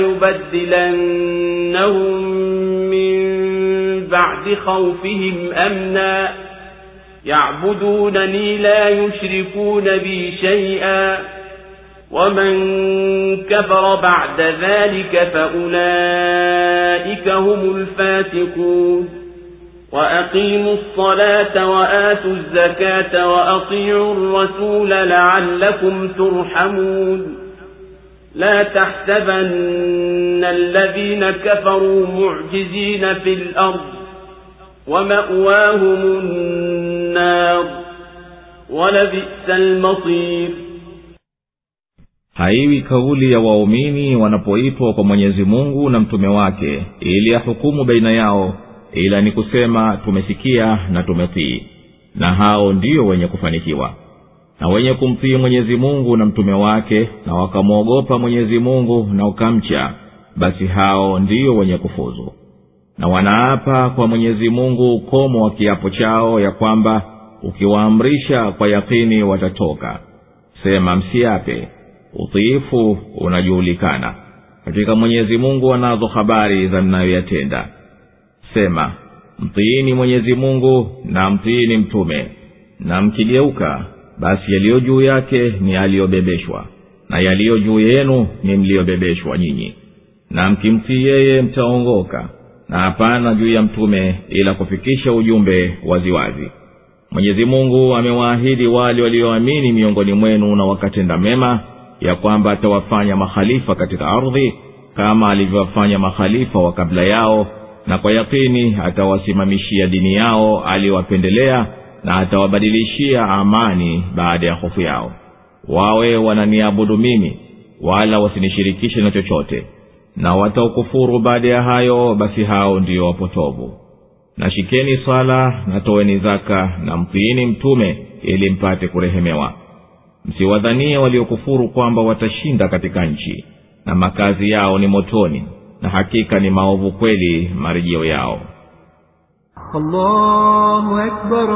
وليبدلنهم من بعد خوفهم أمنا يعبدونني لا يشركون بي شيئا ومن كفر بعد ذلك فأولئك هم الفاسقون وأقيموا الصلاة وآتوا الزكاة وأطيعوا الرسول لعلكم ترحمون لا تحسبن الذين كفروا معجزين في الأرض ومأواهم النار ولبئس المصير. haiwi kauli ya waumini wanapoitwa kwa Mwenyezi Mungu na mtume wake ili ahukumu baina yao, ila ni kusema tumesikia na tumetii, na hao ndio wenye kufanikiwa. Na wenye kumtii Mwenyezi Mungu na mtume wake na wakamwogopa Mwenyezi Mungu na ukamcha, basi hao ndio wenye kufuzu. Na wanaapa kwa Mwenyezi Mungu ukomo wa kiapo chao ya kwamba ukiwaamrisha kwa yakini watatoka. Sema msiape, utiifu unajulikana. Katika Mwenyezi Mungu anazo habari za mnayoyatenda. Sema mtiini Mwenyezi Mungu na mtiini mtume, na mkigeuka basi yaliyo juu yake ni yaliyobebeshwa, na yaliyo juu yenu ni mliobebeshwa nyinyi. Na mkimtii yeye mtaongoka, na hapana juu ya mtume ila kufikisha ujumbe waziwazi. Mwenyezi Mungu amewaahidi wale walioamini miongoni mwenu na wakatenda mema ya kwamba atawafanya makhalifa katika ardhi kama alivyowafanya makhalifa wa kabla yao, na kwa yakini atawasimamishia dini yao aliyowapendelea, na atawabadilishia amani baada ya hofu yao. Wawe wananiabudu mimi wala wasinishirikishe na chochote, na wataukufuru baada ya hayo, basi hao ndio wapotovu. Na shikeni sala na toeni zaka na mtiini mtume ili mpate kurehemewa. Msiwadhanie waliokufuru kwamba watashinda katika nchi, na makazi yao ni motoni, na hakika ni maovu kweli marejeo yao. Allahu Akbar,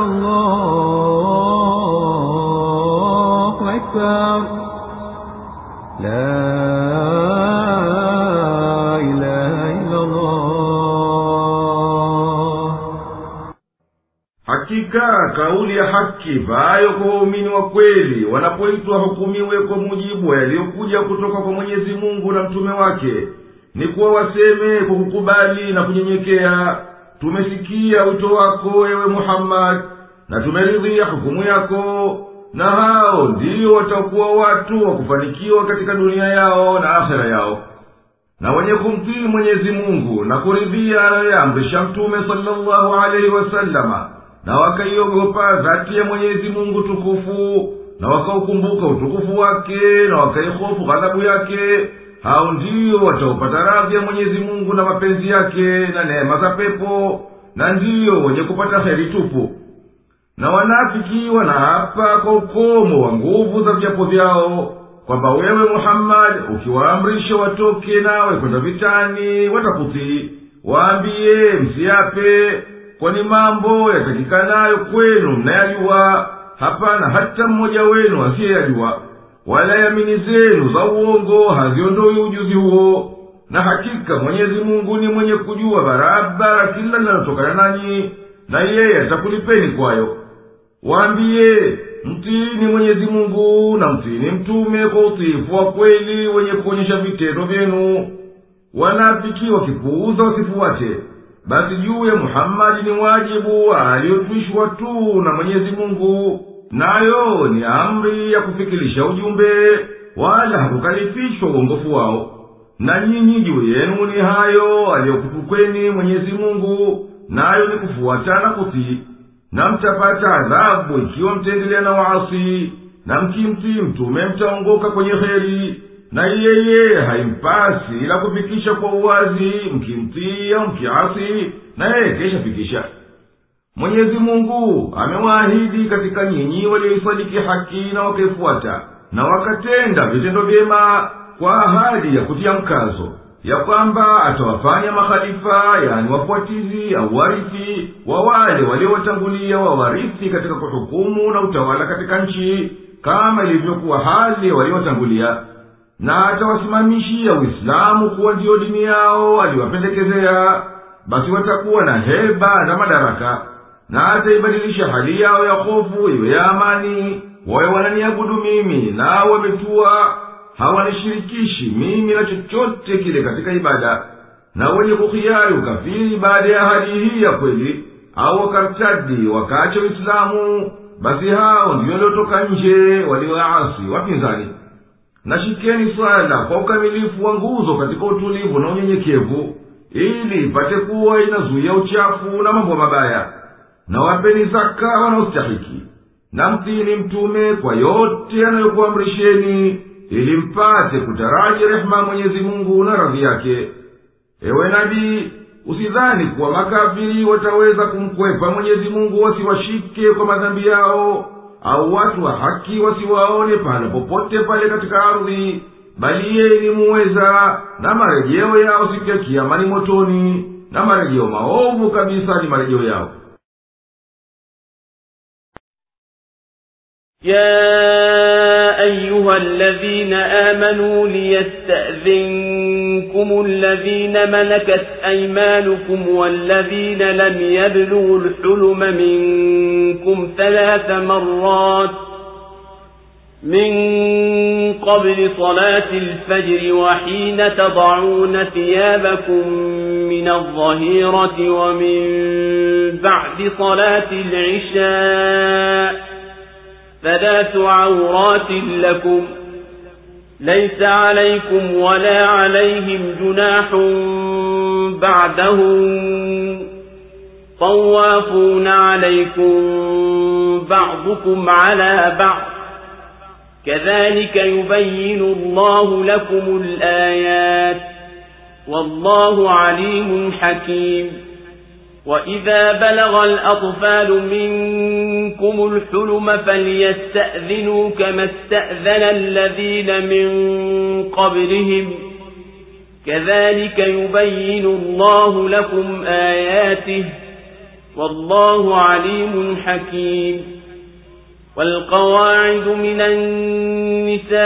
Allahu Akbar, la ilaha illa Allah. Hakika kauli ya haki vayo kwa waumini wa kweli wanapoitwa hukumiwe kwa mujibu yaliyokuja kutoka kwa Mwenyezi Mungu na mtume wake, ni kuwa waseme kwa kukubali na kunyenyekea, tumesikia wito wako ewe Muhammad, na tumeridhia hukumu yako. Na hao ndio watakuwa watu wa kufanikiwa katika dunia yao na akhera yao. Na wenye kumtii Mwenyezi Mungu na kuridhia anayoamrisha mtume sallallahu alaihi wasallama, na wakaiogopa dhati ya Mwenyezi Mungu tukufu, na wakaukumbuka utukufu wake, na wakaihofu ghadhabu yake, hao ndio wataupata radhi ya Mwenyezi Mungu na mapenzi yake na neema za pepo, na ndio wenye kupata heri tupu. Na wanafiki wanaapa kwa ukomo wa nguvu za viapo vyao kwamba wewe Muhammad ukiwaamrisha watoke nawe kwenda vitani watakutii. Waambie msiape, kwani mambo yatakikanayo kwenu mnayajua, hapana hata mmoja wenu asiyejua, wala yamini zenu za uongo haziondoi ujuzi huo. Na hakika Mwenyezi Mungu ni mwenye kujua barabara kila linalotokana nanyi, na yeye atakulipeni kwayo. Waambie mtiini Mwenyezi Mungu na mtiini mtume kwa utiifu wa kweli wenye kuonyesha vitendo vyenu. Wanafiki wakipuuza wasifuate, basi juu ya Muhammadi ni wajibu aliyotwishwa tu na Mwenyezi Mungu, nayo ni amri ya kufikilisha ujumbe, wala hakukalifishwa uongofu wao. Na nyinyi juu yenu ni hayo aliyokupukweni Mwenyezi Mungu, nayo ni kufuata na kutii. Na mtapata adhabu ikiwa mtaendelea na waasi, na mkimtii mtume mtaongoka kwenye kheri. Na yeye haimpasi ila kufikisha kwa uwazi, mkimtii au mkiasi, na yeye kesha fikisha. Mwenyezi Mungu amewaahidi katika nyinyi walioisadiki haki na wakaifuata, na wakatenda vitendo vyema, kwa ahadi ya kutia mkazo ya kwamba atawafanya makhalifa, yani wafuatizi au warithi wa wale waliowatangulia, wawarithi katika kuhukumu na utawala katika nchi, kama ilivyokuwa hali waliowatangulia. Na atawasimamishia Uislamu kuwa ndio dini yao aliwapendekezea, basi watakuwa na heba na madaraka. Na ataibadilisha hali yao ya hofu iwe ya amani, wawe wananiabudu mimi na wametua, hawanishirikishi mimi na chochote kile katika ibada. Na wenye kukhiyari ukafiri baada ya ahadi hii ya kweli, au wakartadi wakaacha Uislamu, basi hao ndio waliotoka nje, walioasi wapinzani. Na shikeni swala kwa ukamilifu wa nguzo katika utulivu na unyenyekevu, ili ipate kuwa inazuia uchafu na mambo mabaya. Na wapeni zaka wanaostahiki, na mtini mtume kwa yote anayokuamrisheni, ili mpate kutaraji rehema Mwenyezi Mungu na radhi yake. Ewe nabii, usidhani kuwa makafiri wataweza kumkwepa Mwenyezi Mungu wasiwashike kwa madhambi yao, au watu wa haki wasiwaone pale popote pale katika ardhi, bali yeye ni muweza, na marejeo yao siku ya kiyama ni motoni, na marejeo maovu kabisa ni marejeo yao. يا أيها الذين آمنوا ليستأذنكم الذين ملكت أيمانكم والذين لم يبلغوا الحلم منكم ثلاث مرات من قبل صلاة الفجر وحين تضعون ثيابكم من الظهيرة ومن بعد صلاة العشاء ثلاث عورات لكم ليس عليكم ولا عليهم جناح بعدهم طوافون عليكم بعضكم على بعض كذلك يبين الله لكم الآيات والله عليم حكيم. وإذا بلغ الأطفال منكم الحلم فليستأذنوا كما استأذن الذين من قبلهم كذلك يبين الله لكم آياته والله عليم حكيم. والقواعد من النساء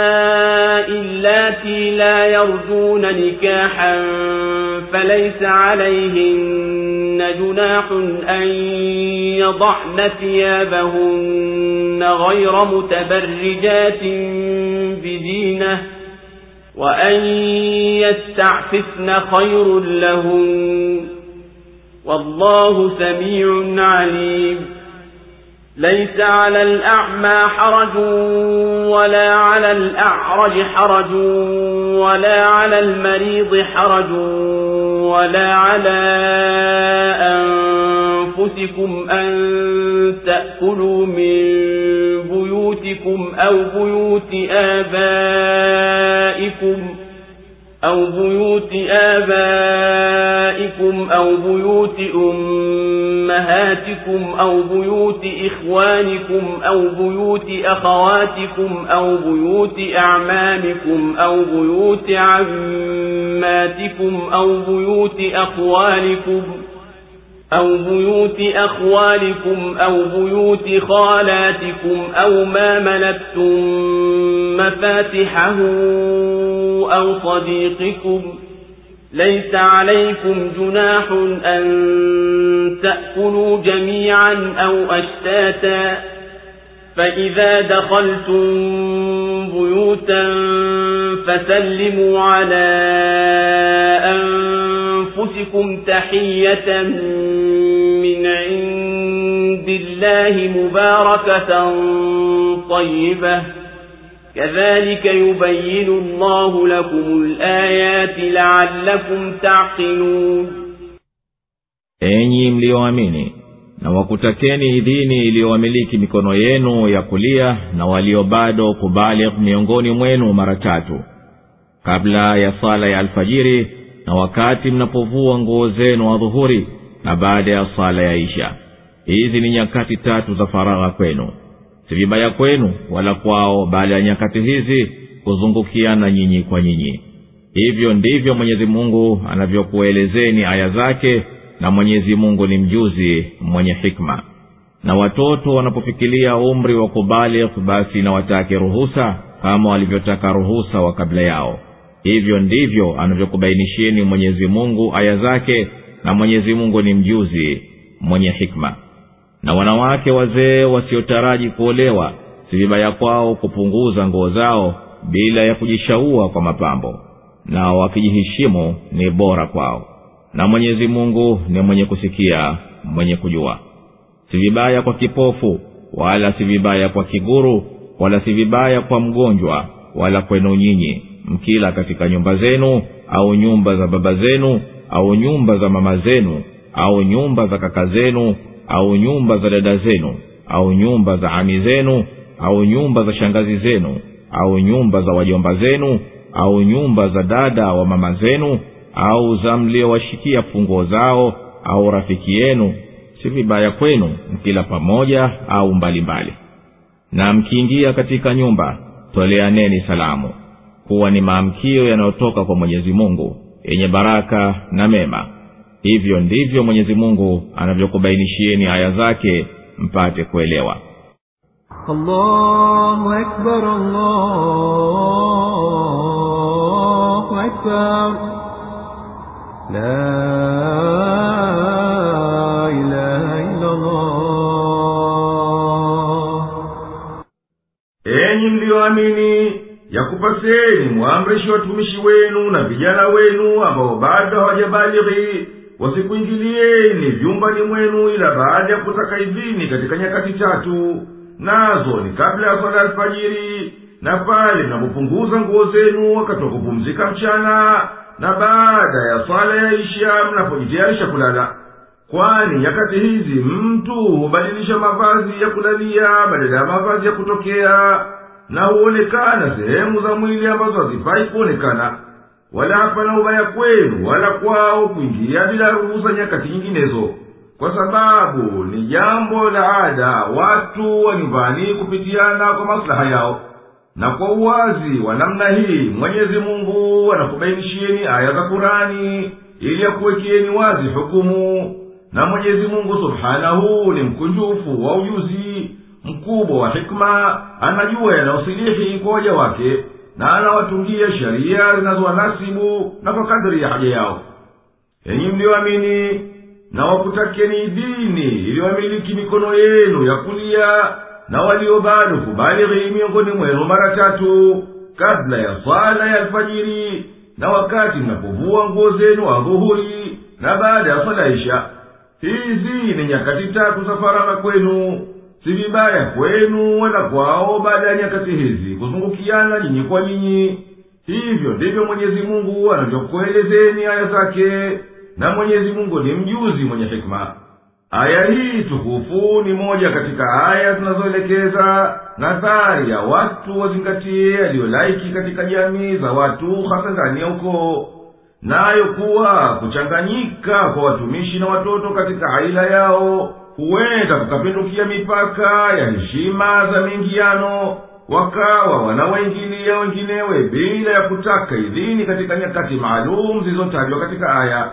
اللاتي لا يرجون نكاحا فليس عليهن جناح أن يضعن ثيابهن غير متبرجات بزينة وأن يستعففن خير لهن والله سميع عليم. ليس على الأعمى حرج ولا على الأعرج حرج ولا على المريض حرج ولا على أنفسكم أن تأكلوا من بيوتكم أو بيوت آبائكم أو بيوت آبائكم أو بيوت أمهاتكم أو بيوت إخوانكم أو بيوت أخواتكم أو بيوت أعمامكم أو بيوت عماتكم أو بيوت أخوالكم أو بيوت أخوالكم أو بيوت خالاتكم أو ما ملكتم مفاتحه أو صديقكم ليس عليكم جناح أن تأكلوا جميعا أو أشتاتا فإذا دخلتم بيوتا فسلموا على أنفسكم تحية من عند الله مباركة طيبة كذلك يبين الله لكم الآيات لعلكم تعقلون. Enyi mlioamini, na wakutakeni idhini iliyowamiliki mikono yenu ya kulia na walio bado kubaligh miongoni mwenu mara tatu, kabla ya sala ya alfajiri na wakati mnapovua nguo zenu adhuhuri na baada ya sala ya isha. Hizi ni nyakati tatu za faragha kwenu. Si vibaya kwenu wala kwao baada ya nyakati hizi kuzungukiana nyinyi kwa nyinyi. Hivyo ndivyo Mwenyezi Mungu anavyokuelezeni aya zake, na Mwenyezi Mungu ni mjuzi mwenye hikma. Na watoto wanapofikilia umri wa kubaligh, basi na watake ruhusa kama walivyotaka ruhusa wa kabla yao. Hivyo ndivyo anavyokubainishieni Mwenyezi Mungu aya zake, na Mwenyezi Mungu ni mjuzi mwenye hikma. Na wanawake wazee wasiotaraji kuolewa, si vibaya kwao kupunguza nguo zao bila ya kujishaua kwa mapambo, na wakijiheshimu ni bora kwao. Na Mwenyezi Mungu ni mwenye kusikia, mwenye kujua. Si vibaya kwa kipofu, wala si vibaya kwa kiguru, wala si vibaya kwa mgonjwa, wala kwenu nyinyi mkila katika nyumba zenu, au nyumba za baba zenu, au nyumba za mama zenu, au nyumba za kaka zenu, au nyumba za dada zenu, au nyumba za ami zenu, au nyumba za shangazi zenu, au nyumba za wajomba zenu, au nyumba za dada wa mama zenu, au za mliowashikia funguo zao, au rafiki yenu. Si vibaya kwenu mkila pamoja au mbali mbali. Na mkiingia katika nyumba, toleaneni salamu, kuwa ni maamkio yanayotoka kwa Mwenyezi Mungu yenye baraka na mema. Hivyo ndivyo Mwenyezi Mungu anavyokubainishieni aya zake mpate kuelewa. Allahu Akbar, Allahu Akbar, la ilaha illa Allah. Enyi mlioamini, yakupaseni muamrishe watumishi wenu na vijana wenu ambao bado hawajabalighi wasikuingilieni vyumbani mwenu ila baada ya kutaka idhini katika nyakati tatu, nazo ni kabla ya swala alfajiri, na pale mnapopunguza nguo zenu wakati wa kupumzika mchana, na baada ya swala ya isha mnapojitayarisha kulala. Kwani nyakati hizi mtu hubadilisha mavazi ya kulalia badala ya mavazi ya kutokea, na huonekana sehemu za mwili ambazo hazifai kuonekana. Wala hapana ubaya kwenu wala kwao kuingia bila ruhusa nyakati nyinginezo, kwa sababu ni jambo la ada watu wa nyumbani kupitiana kwa maslaha yao. Na kwa uwazi wa namna hii Mwenyezi Mungu anakubainishieni aya za Qur'ani ili akuwekeeni wazi hukumu. Na Mwenyezi Mungu Subhanahu ni mkunjufu wa ujuzi, mkubwa wa hikma, anajua yanayosilihi kwa waja wake, na anawatungia sharia zinazowanasibu na kwa kadri ya haja yao. Enyi mlioamini, na wakutakeni dini iliyowamiliki mikono yenu ya kulia na walio bado kubalighi miongoni mwenu mara tatu, kabla ya swala ya alfajiri na wakati mnapovua nguo zenu adhuhuri na baada ya swala isha. Hizi ni nyakati tatu za faragha kwenu. Si vibaya kwenu wala kwao baada ya nyakati hizi kuzungukiana nyinyi kwa nyinyi. Hivyo ndivyo Mwenyezi Mungu anavyokuelezeni aya zake, na Mwenyezi Mungu ni mjuzi mwenye hikma. Aya hii tukufu ni moja katika aya zinazoelekeza nadhari ya watu wazingatie yaliyolaiki katika jamii za watu, hasa ndani ya ukoo, nayo kuwa kuchanganyika kwa watumishi na watoto katika aila yao huenda kukapindukia mipaka ya heshima za mingiano, wakawa wanawaingilia wenginewe bila ya kutaka idhini katika nyakati maalum zilizotajwa katika aya.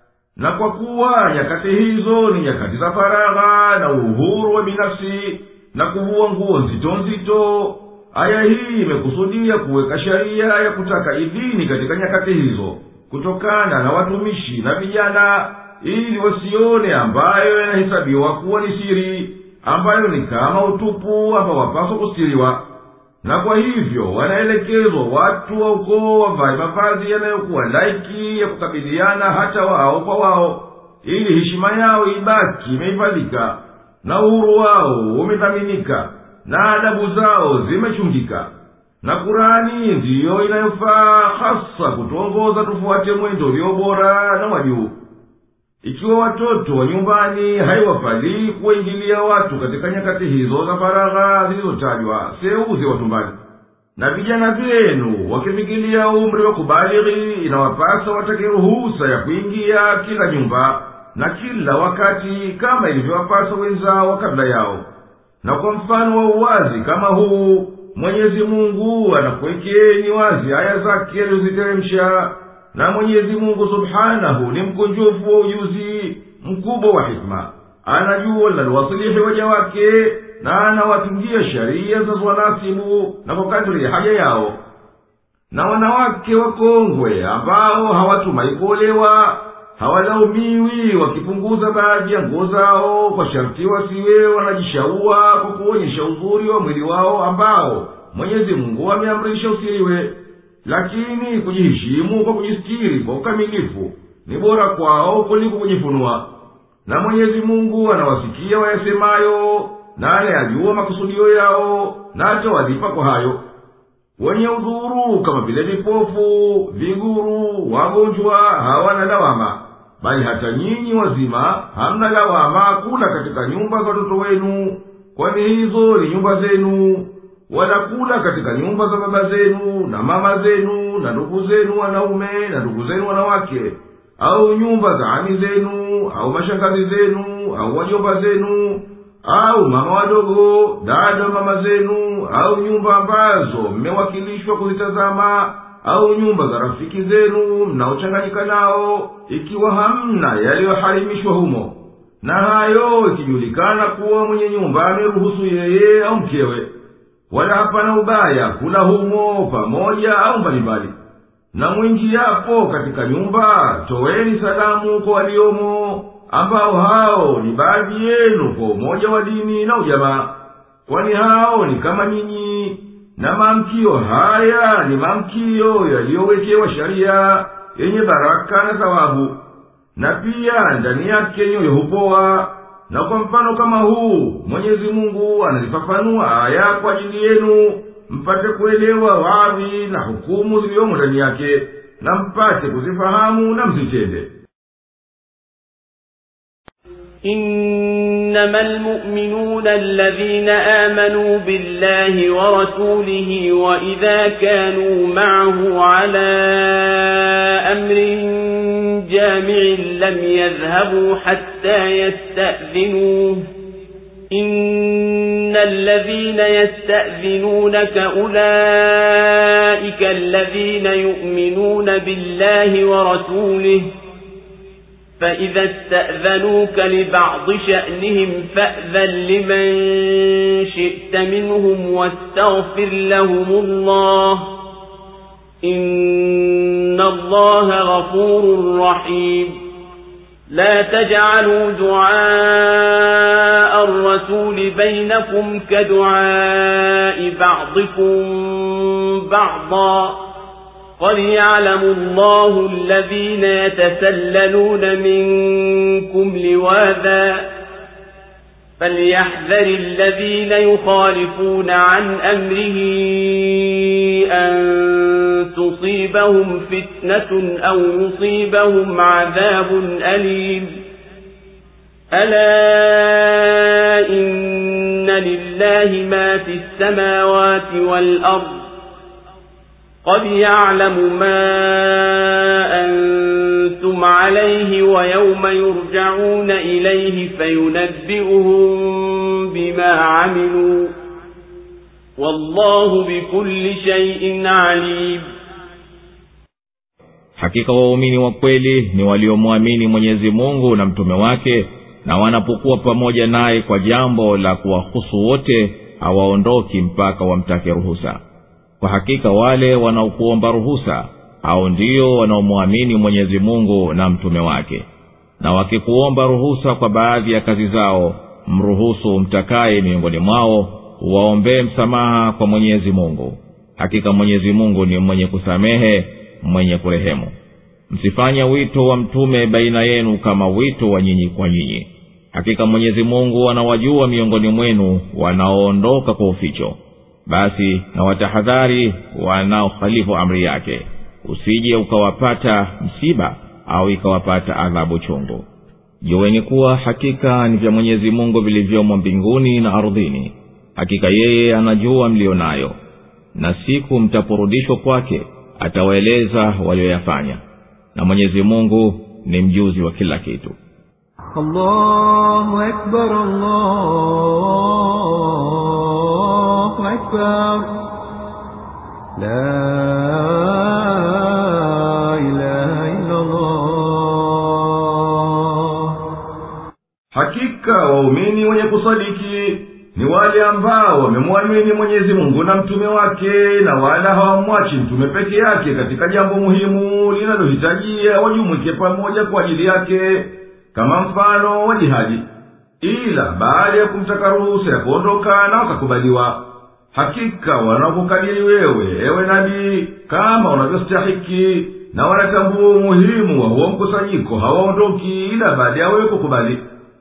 Na kwa kuwa nyakati hizo ni nyakati za faragha na uhuru wa binafsi na kuvua nguo nzito nzito, aya hii imekusudia kuweka sharia ya kutaka idhini katika nyakati hizo kutokana na watumishi na vijana, ili wasione ambayo yanahesabiwa kuwa ni siri, ambayo ni kama utupu ambao wapaswa kustiriwa. na kwa hivyo wanaelekezwa watu wa ukoo wavae mavazi yanayokuwa laiki ya kukabiliana hata wao kwa wao, ili heshima yao ibaki imehifadhika na uhuru wao umedhaminika na adabu zao zimechungika. Na Kurani ndiyo inayofaa hasa kutuongoza tufuate mwendo ulio bora na wa juu. Ikiwa watoto wa nyumbani haiwafalii kuwaingilia watu katika nyakati hizo za faragha zilizotajwa, seuze watumbani. Na vijana vyenu wakifikilia umri wa kubalighi, inawapasa watake ruhusa ya kuingia kila nyumba na kila wakati, kama ilivyowapasa wenzao kabla yao. Na kwa mfano wa uwazi kama huu, Mwenyezi Mungu anakuwekeni wazi aya zake alizoziteremsha. Na Mwenyezi Mungu subhanahu ni mkunjufu wa ujuzi, mkubwa wa hikma. Anajua linalowasilihi waja wake, na anawatungia sharia za wanasibu na kwa kadri ya haja yao. Na wanawake wakongwe ambao hawatumai kuolewa hawalaumiwi wakipunguza baadhi ya nguo zao, kwa sharti wasiwe wanajishaua kwa kuonyesha uzuri wa mwili wao ambao Mwenyezi Mungu ameamrisha usiriwe. Lakini kujiheshimu kwa kujistiri kwa ukamilifu ni bora kwao kuliko kujifunua. Na Mwenyezi Mungu anawasikia wayasemayo, na anayajua makusudio yao, na atawalipa kwa hayo. Wenye udhuru kama vile vipofu, viguru, wagonjwa hawana lawama, bali hata nyinyi wazima hamna lawama kula katika nyumba za watoto wenu, kwani hizo ni nyumba zenu. Wala kula katika nyumba za baba zenu na mama zenu na ndugu zenu wanaume na ndugu zenu wanawake, au nyumba za ami zenu au mashangazi zenu au wajomba zenu au mama wadogo, dada mama zenu, au nyumba ambazo mmewakilishwa kuzitazama, au nyumba za rafiki zenu mnaochanganyika nao, ikiwa hamna yaliyoharimishwa humo. Na hayo ikijulikana kuwa mwenye nyumba ameruhusu yeye au mkewe. Wala hapana ubaya kula humo pamoja au mbalimbali. Na mwingiapo katika nyumba, toweni salamu kwa waliomo, ambao hao ni baadhi yenu kwa umoja wa dini na ujamaa, kwani hao ni kama nyinyi. Na maamkio haya ni maamkio yaliyowekewa sharia yenye baraka na thawabu, na pia ndani yake nyoyo hupoa. Na kwa mfano kama huu Mwenyezi Mungu anazifafanua aya kwa ajili yenu, mpate kuelewa wazi na hukumu zilizomo ndani yake, na mpate kuzifahamu na mzitende. إنما المؤمنون الذين آمنوا بالله ورسوله وإذا كانوا معه على أمر جامع لم يذهبوا حتى يستأذنوه إن الذين يستأذنونك أولئك الذين يؤمنون بالله ورسوله فإذا استأذنوك لبعض شأنهم فأذن لمن شئت منهم واستغفر لهم الله إن الله غفور رحيم لا تجعلوا دعاء الرسول بينكم كدعاء بعضكم بعضا قد يعلم الله الذين يتسللون منكم لواذا فليحذر الذين يخالفون عن أمره أن تصيبهم فتنة أو يصيبهم عذاب أليم ألا إن لله ما في السماوات والأرض قد يعلم ما أنتم عليه ويوم يرجعون إليه فينبئهم بما عملوا والله بكل شيء عليم. Hakika waumini wa kweli ni waliomwamini Mwenyezi Mungu na mtume wake, na wanapokuwa pamoja naye kwa jambo la kuwahusu wote hawaondoki mpaka wamtake ruhusa. Kwa hakika wale wanaokuomba ruhusa hao ndio wanaomwamini Mwenyezi Mungu na mtume wake. Na wakikuomba ruhusa kwa baadhi ya kazi zao, mruhusu mtakaye miongoni mwao, waombee msamaha kwa Mwenyezi Mungu. Hakika Mwenyezi Mungu ni mwenye kusamehe, mwenye kurehemu. Msifanye wito wa mtume baina yenu kama wito wa nyinyi kwa nyinyi. Hakika Mwenyezi Mungu anawajua miongoni mwenu wanaoondoka kwa uficho. Basi na watahadhari wanaokhalifu amri yake, usije ukawapata msiba au ikawapata adhabu chungu. Jueni kuwa hakika ni vya Mwenyezi Mungu vilivyomo mbinguni na ardhini. Hakika yeye anajua mlionayo, na siku mtaporudishwa kwake atawaeleza walioyafanya, na Mwenyezi Mungu ni mjuzi wa kila kitu. Allahu Akbar, Allahu Akbar, la ilaha illa Allah. Hakika waumini wenye kusadiki ni wale ambao wamemwamini Mwenyezi Mungu na mtume wake, na wala hawamwachi mtume peke yake katika jambo muhimu linalohitajia wajumuike pamoja kwa ajili yake, kama mfano wa jihadi, ila baada ya kumtaka ruhusa ya kuondoka na wakakubaliwa. Hakika wanakukadiri wewe, ewe nabii, kama unavyostahiki, na wanatambua umuhimu wa huo mkusanyiko, hawaondoki ila baada ya wewe kukubali.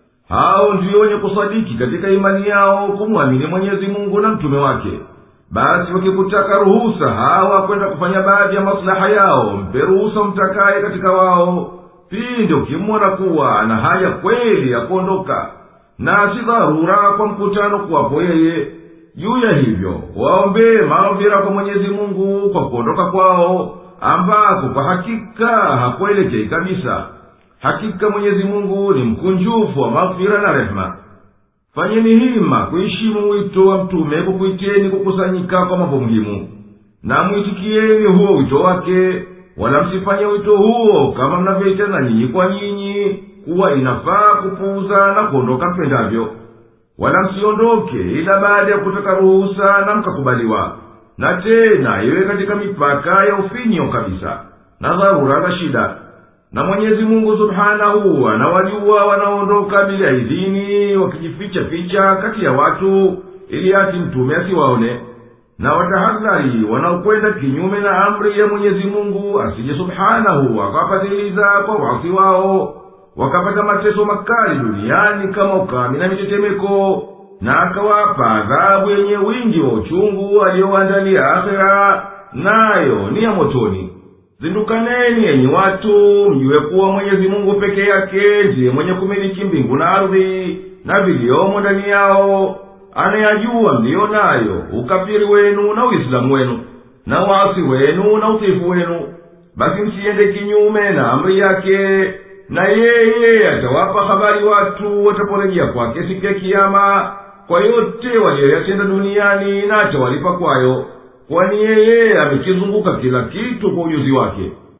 Hao ndio wenye kusadiki katika imani yao kumwamini Mwenyezi Mungu na mtume wake. Basi wakikutaka ruhusa hawa kwenda kufanya baadhi ya maslaha yao, mpe ruhusa mtakaye katika wao, pindi ukimwona kuwa ana haja kweli ya kuondoka, na si dharura kwa mkutano kuwapo yeye. Juu ya hivyo waombee maghfira kwa Mwenyezi Mungu kwa kuondoka kwao, ambako kwa hakika hakuelekei kabisa. Hakika Mwenyezi Mungu ni mkunjufu wa maghfira na rehema. Fanyeni hima kuheshimu wito wa mtume kukuiteni kukusanyika kwa mambo muhimu, na mwitikieni huo wito wake, wala msifanye wito huo kama mnavyoitana nyinyi kwa nyinyi, kuwa inafaa kupuuza na kuondoka mpendavyo. Wala msiondoke ila baada ya kutaka ruhusa na mkakubaliwa, na tena iwe katika mipaka ya ufinyo kabisa na dharura za shida. Na Mwenyezi Mungu Subhanahu anawajua wanaondoka bila idhini, wakijificha ficha kati ya watu, ili ati mtume asiwaone. Na watahadhari wanaokwenda kinyume na amri ya Mwenyezi Mungu, asije Subhanahu akawafadhiliza kwa wasi wao, wakapata mateso makali duniani kama ukame na mitetemeko, na akawapa adhabu yenye wingi wa uchungu aliyowaandalia akhera, nayo ni ya motoni. Zindukaneni enyi watu, mjue kuwa Mwenyezi Mungu peke yake ndiye mwenye kumiliki mbingu na ardhi na viliomo ndani yao. Anayajua mlio nayo, ukafiri wenu na Uislamu wenu, na uasi wenu na utiifu wenu. Basi msiende kinyume na amri yake, na yeye atawapa habari watu wataporejea kwake siku ya Kiyama kwa yote walioyatenda duniani, na atawalipa kwayo, kwani yeye amekizunguka kila kitu kwa ujuzi wake.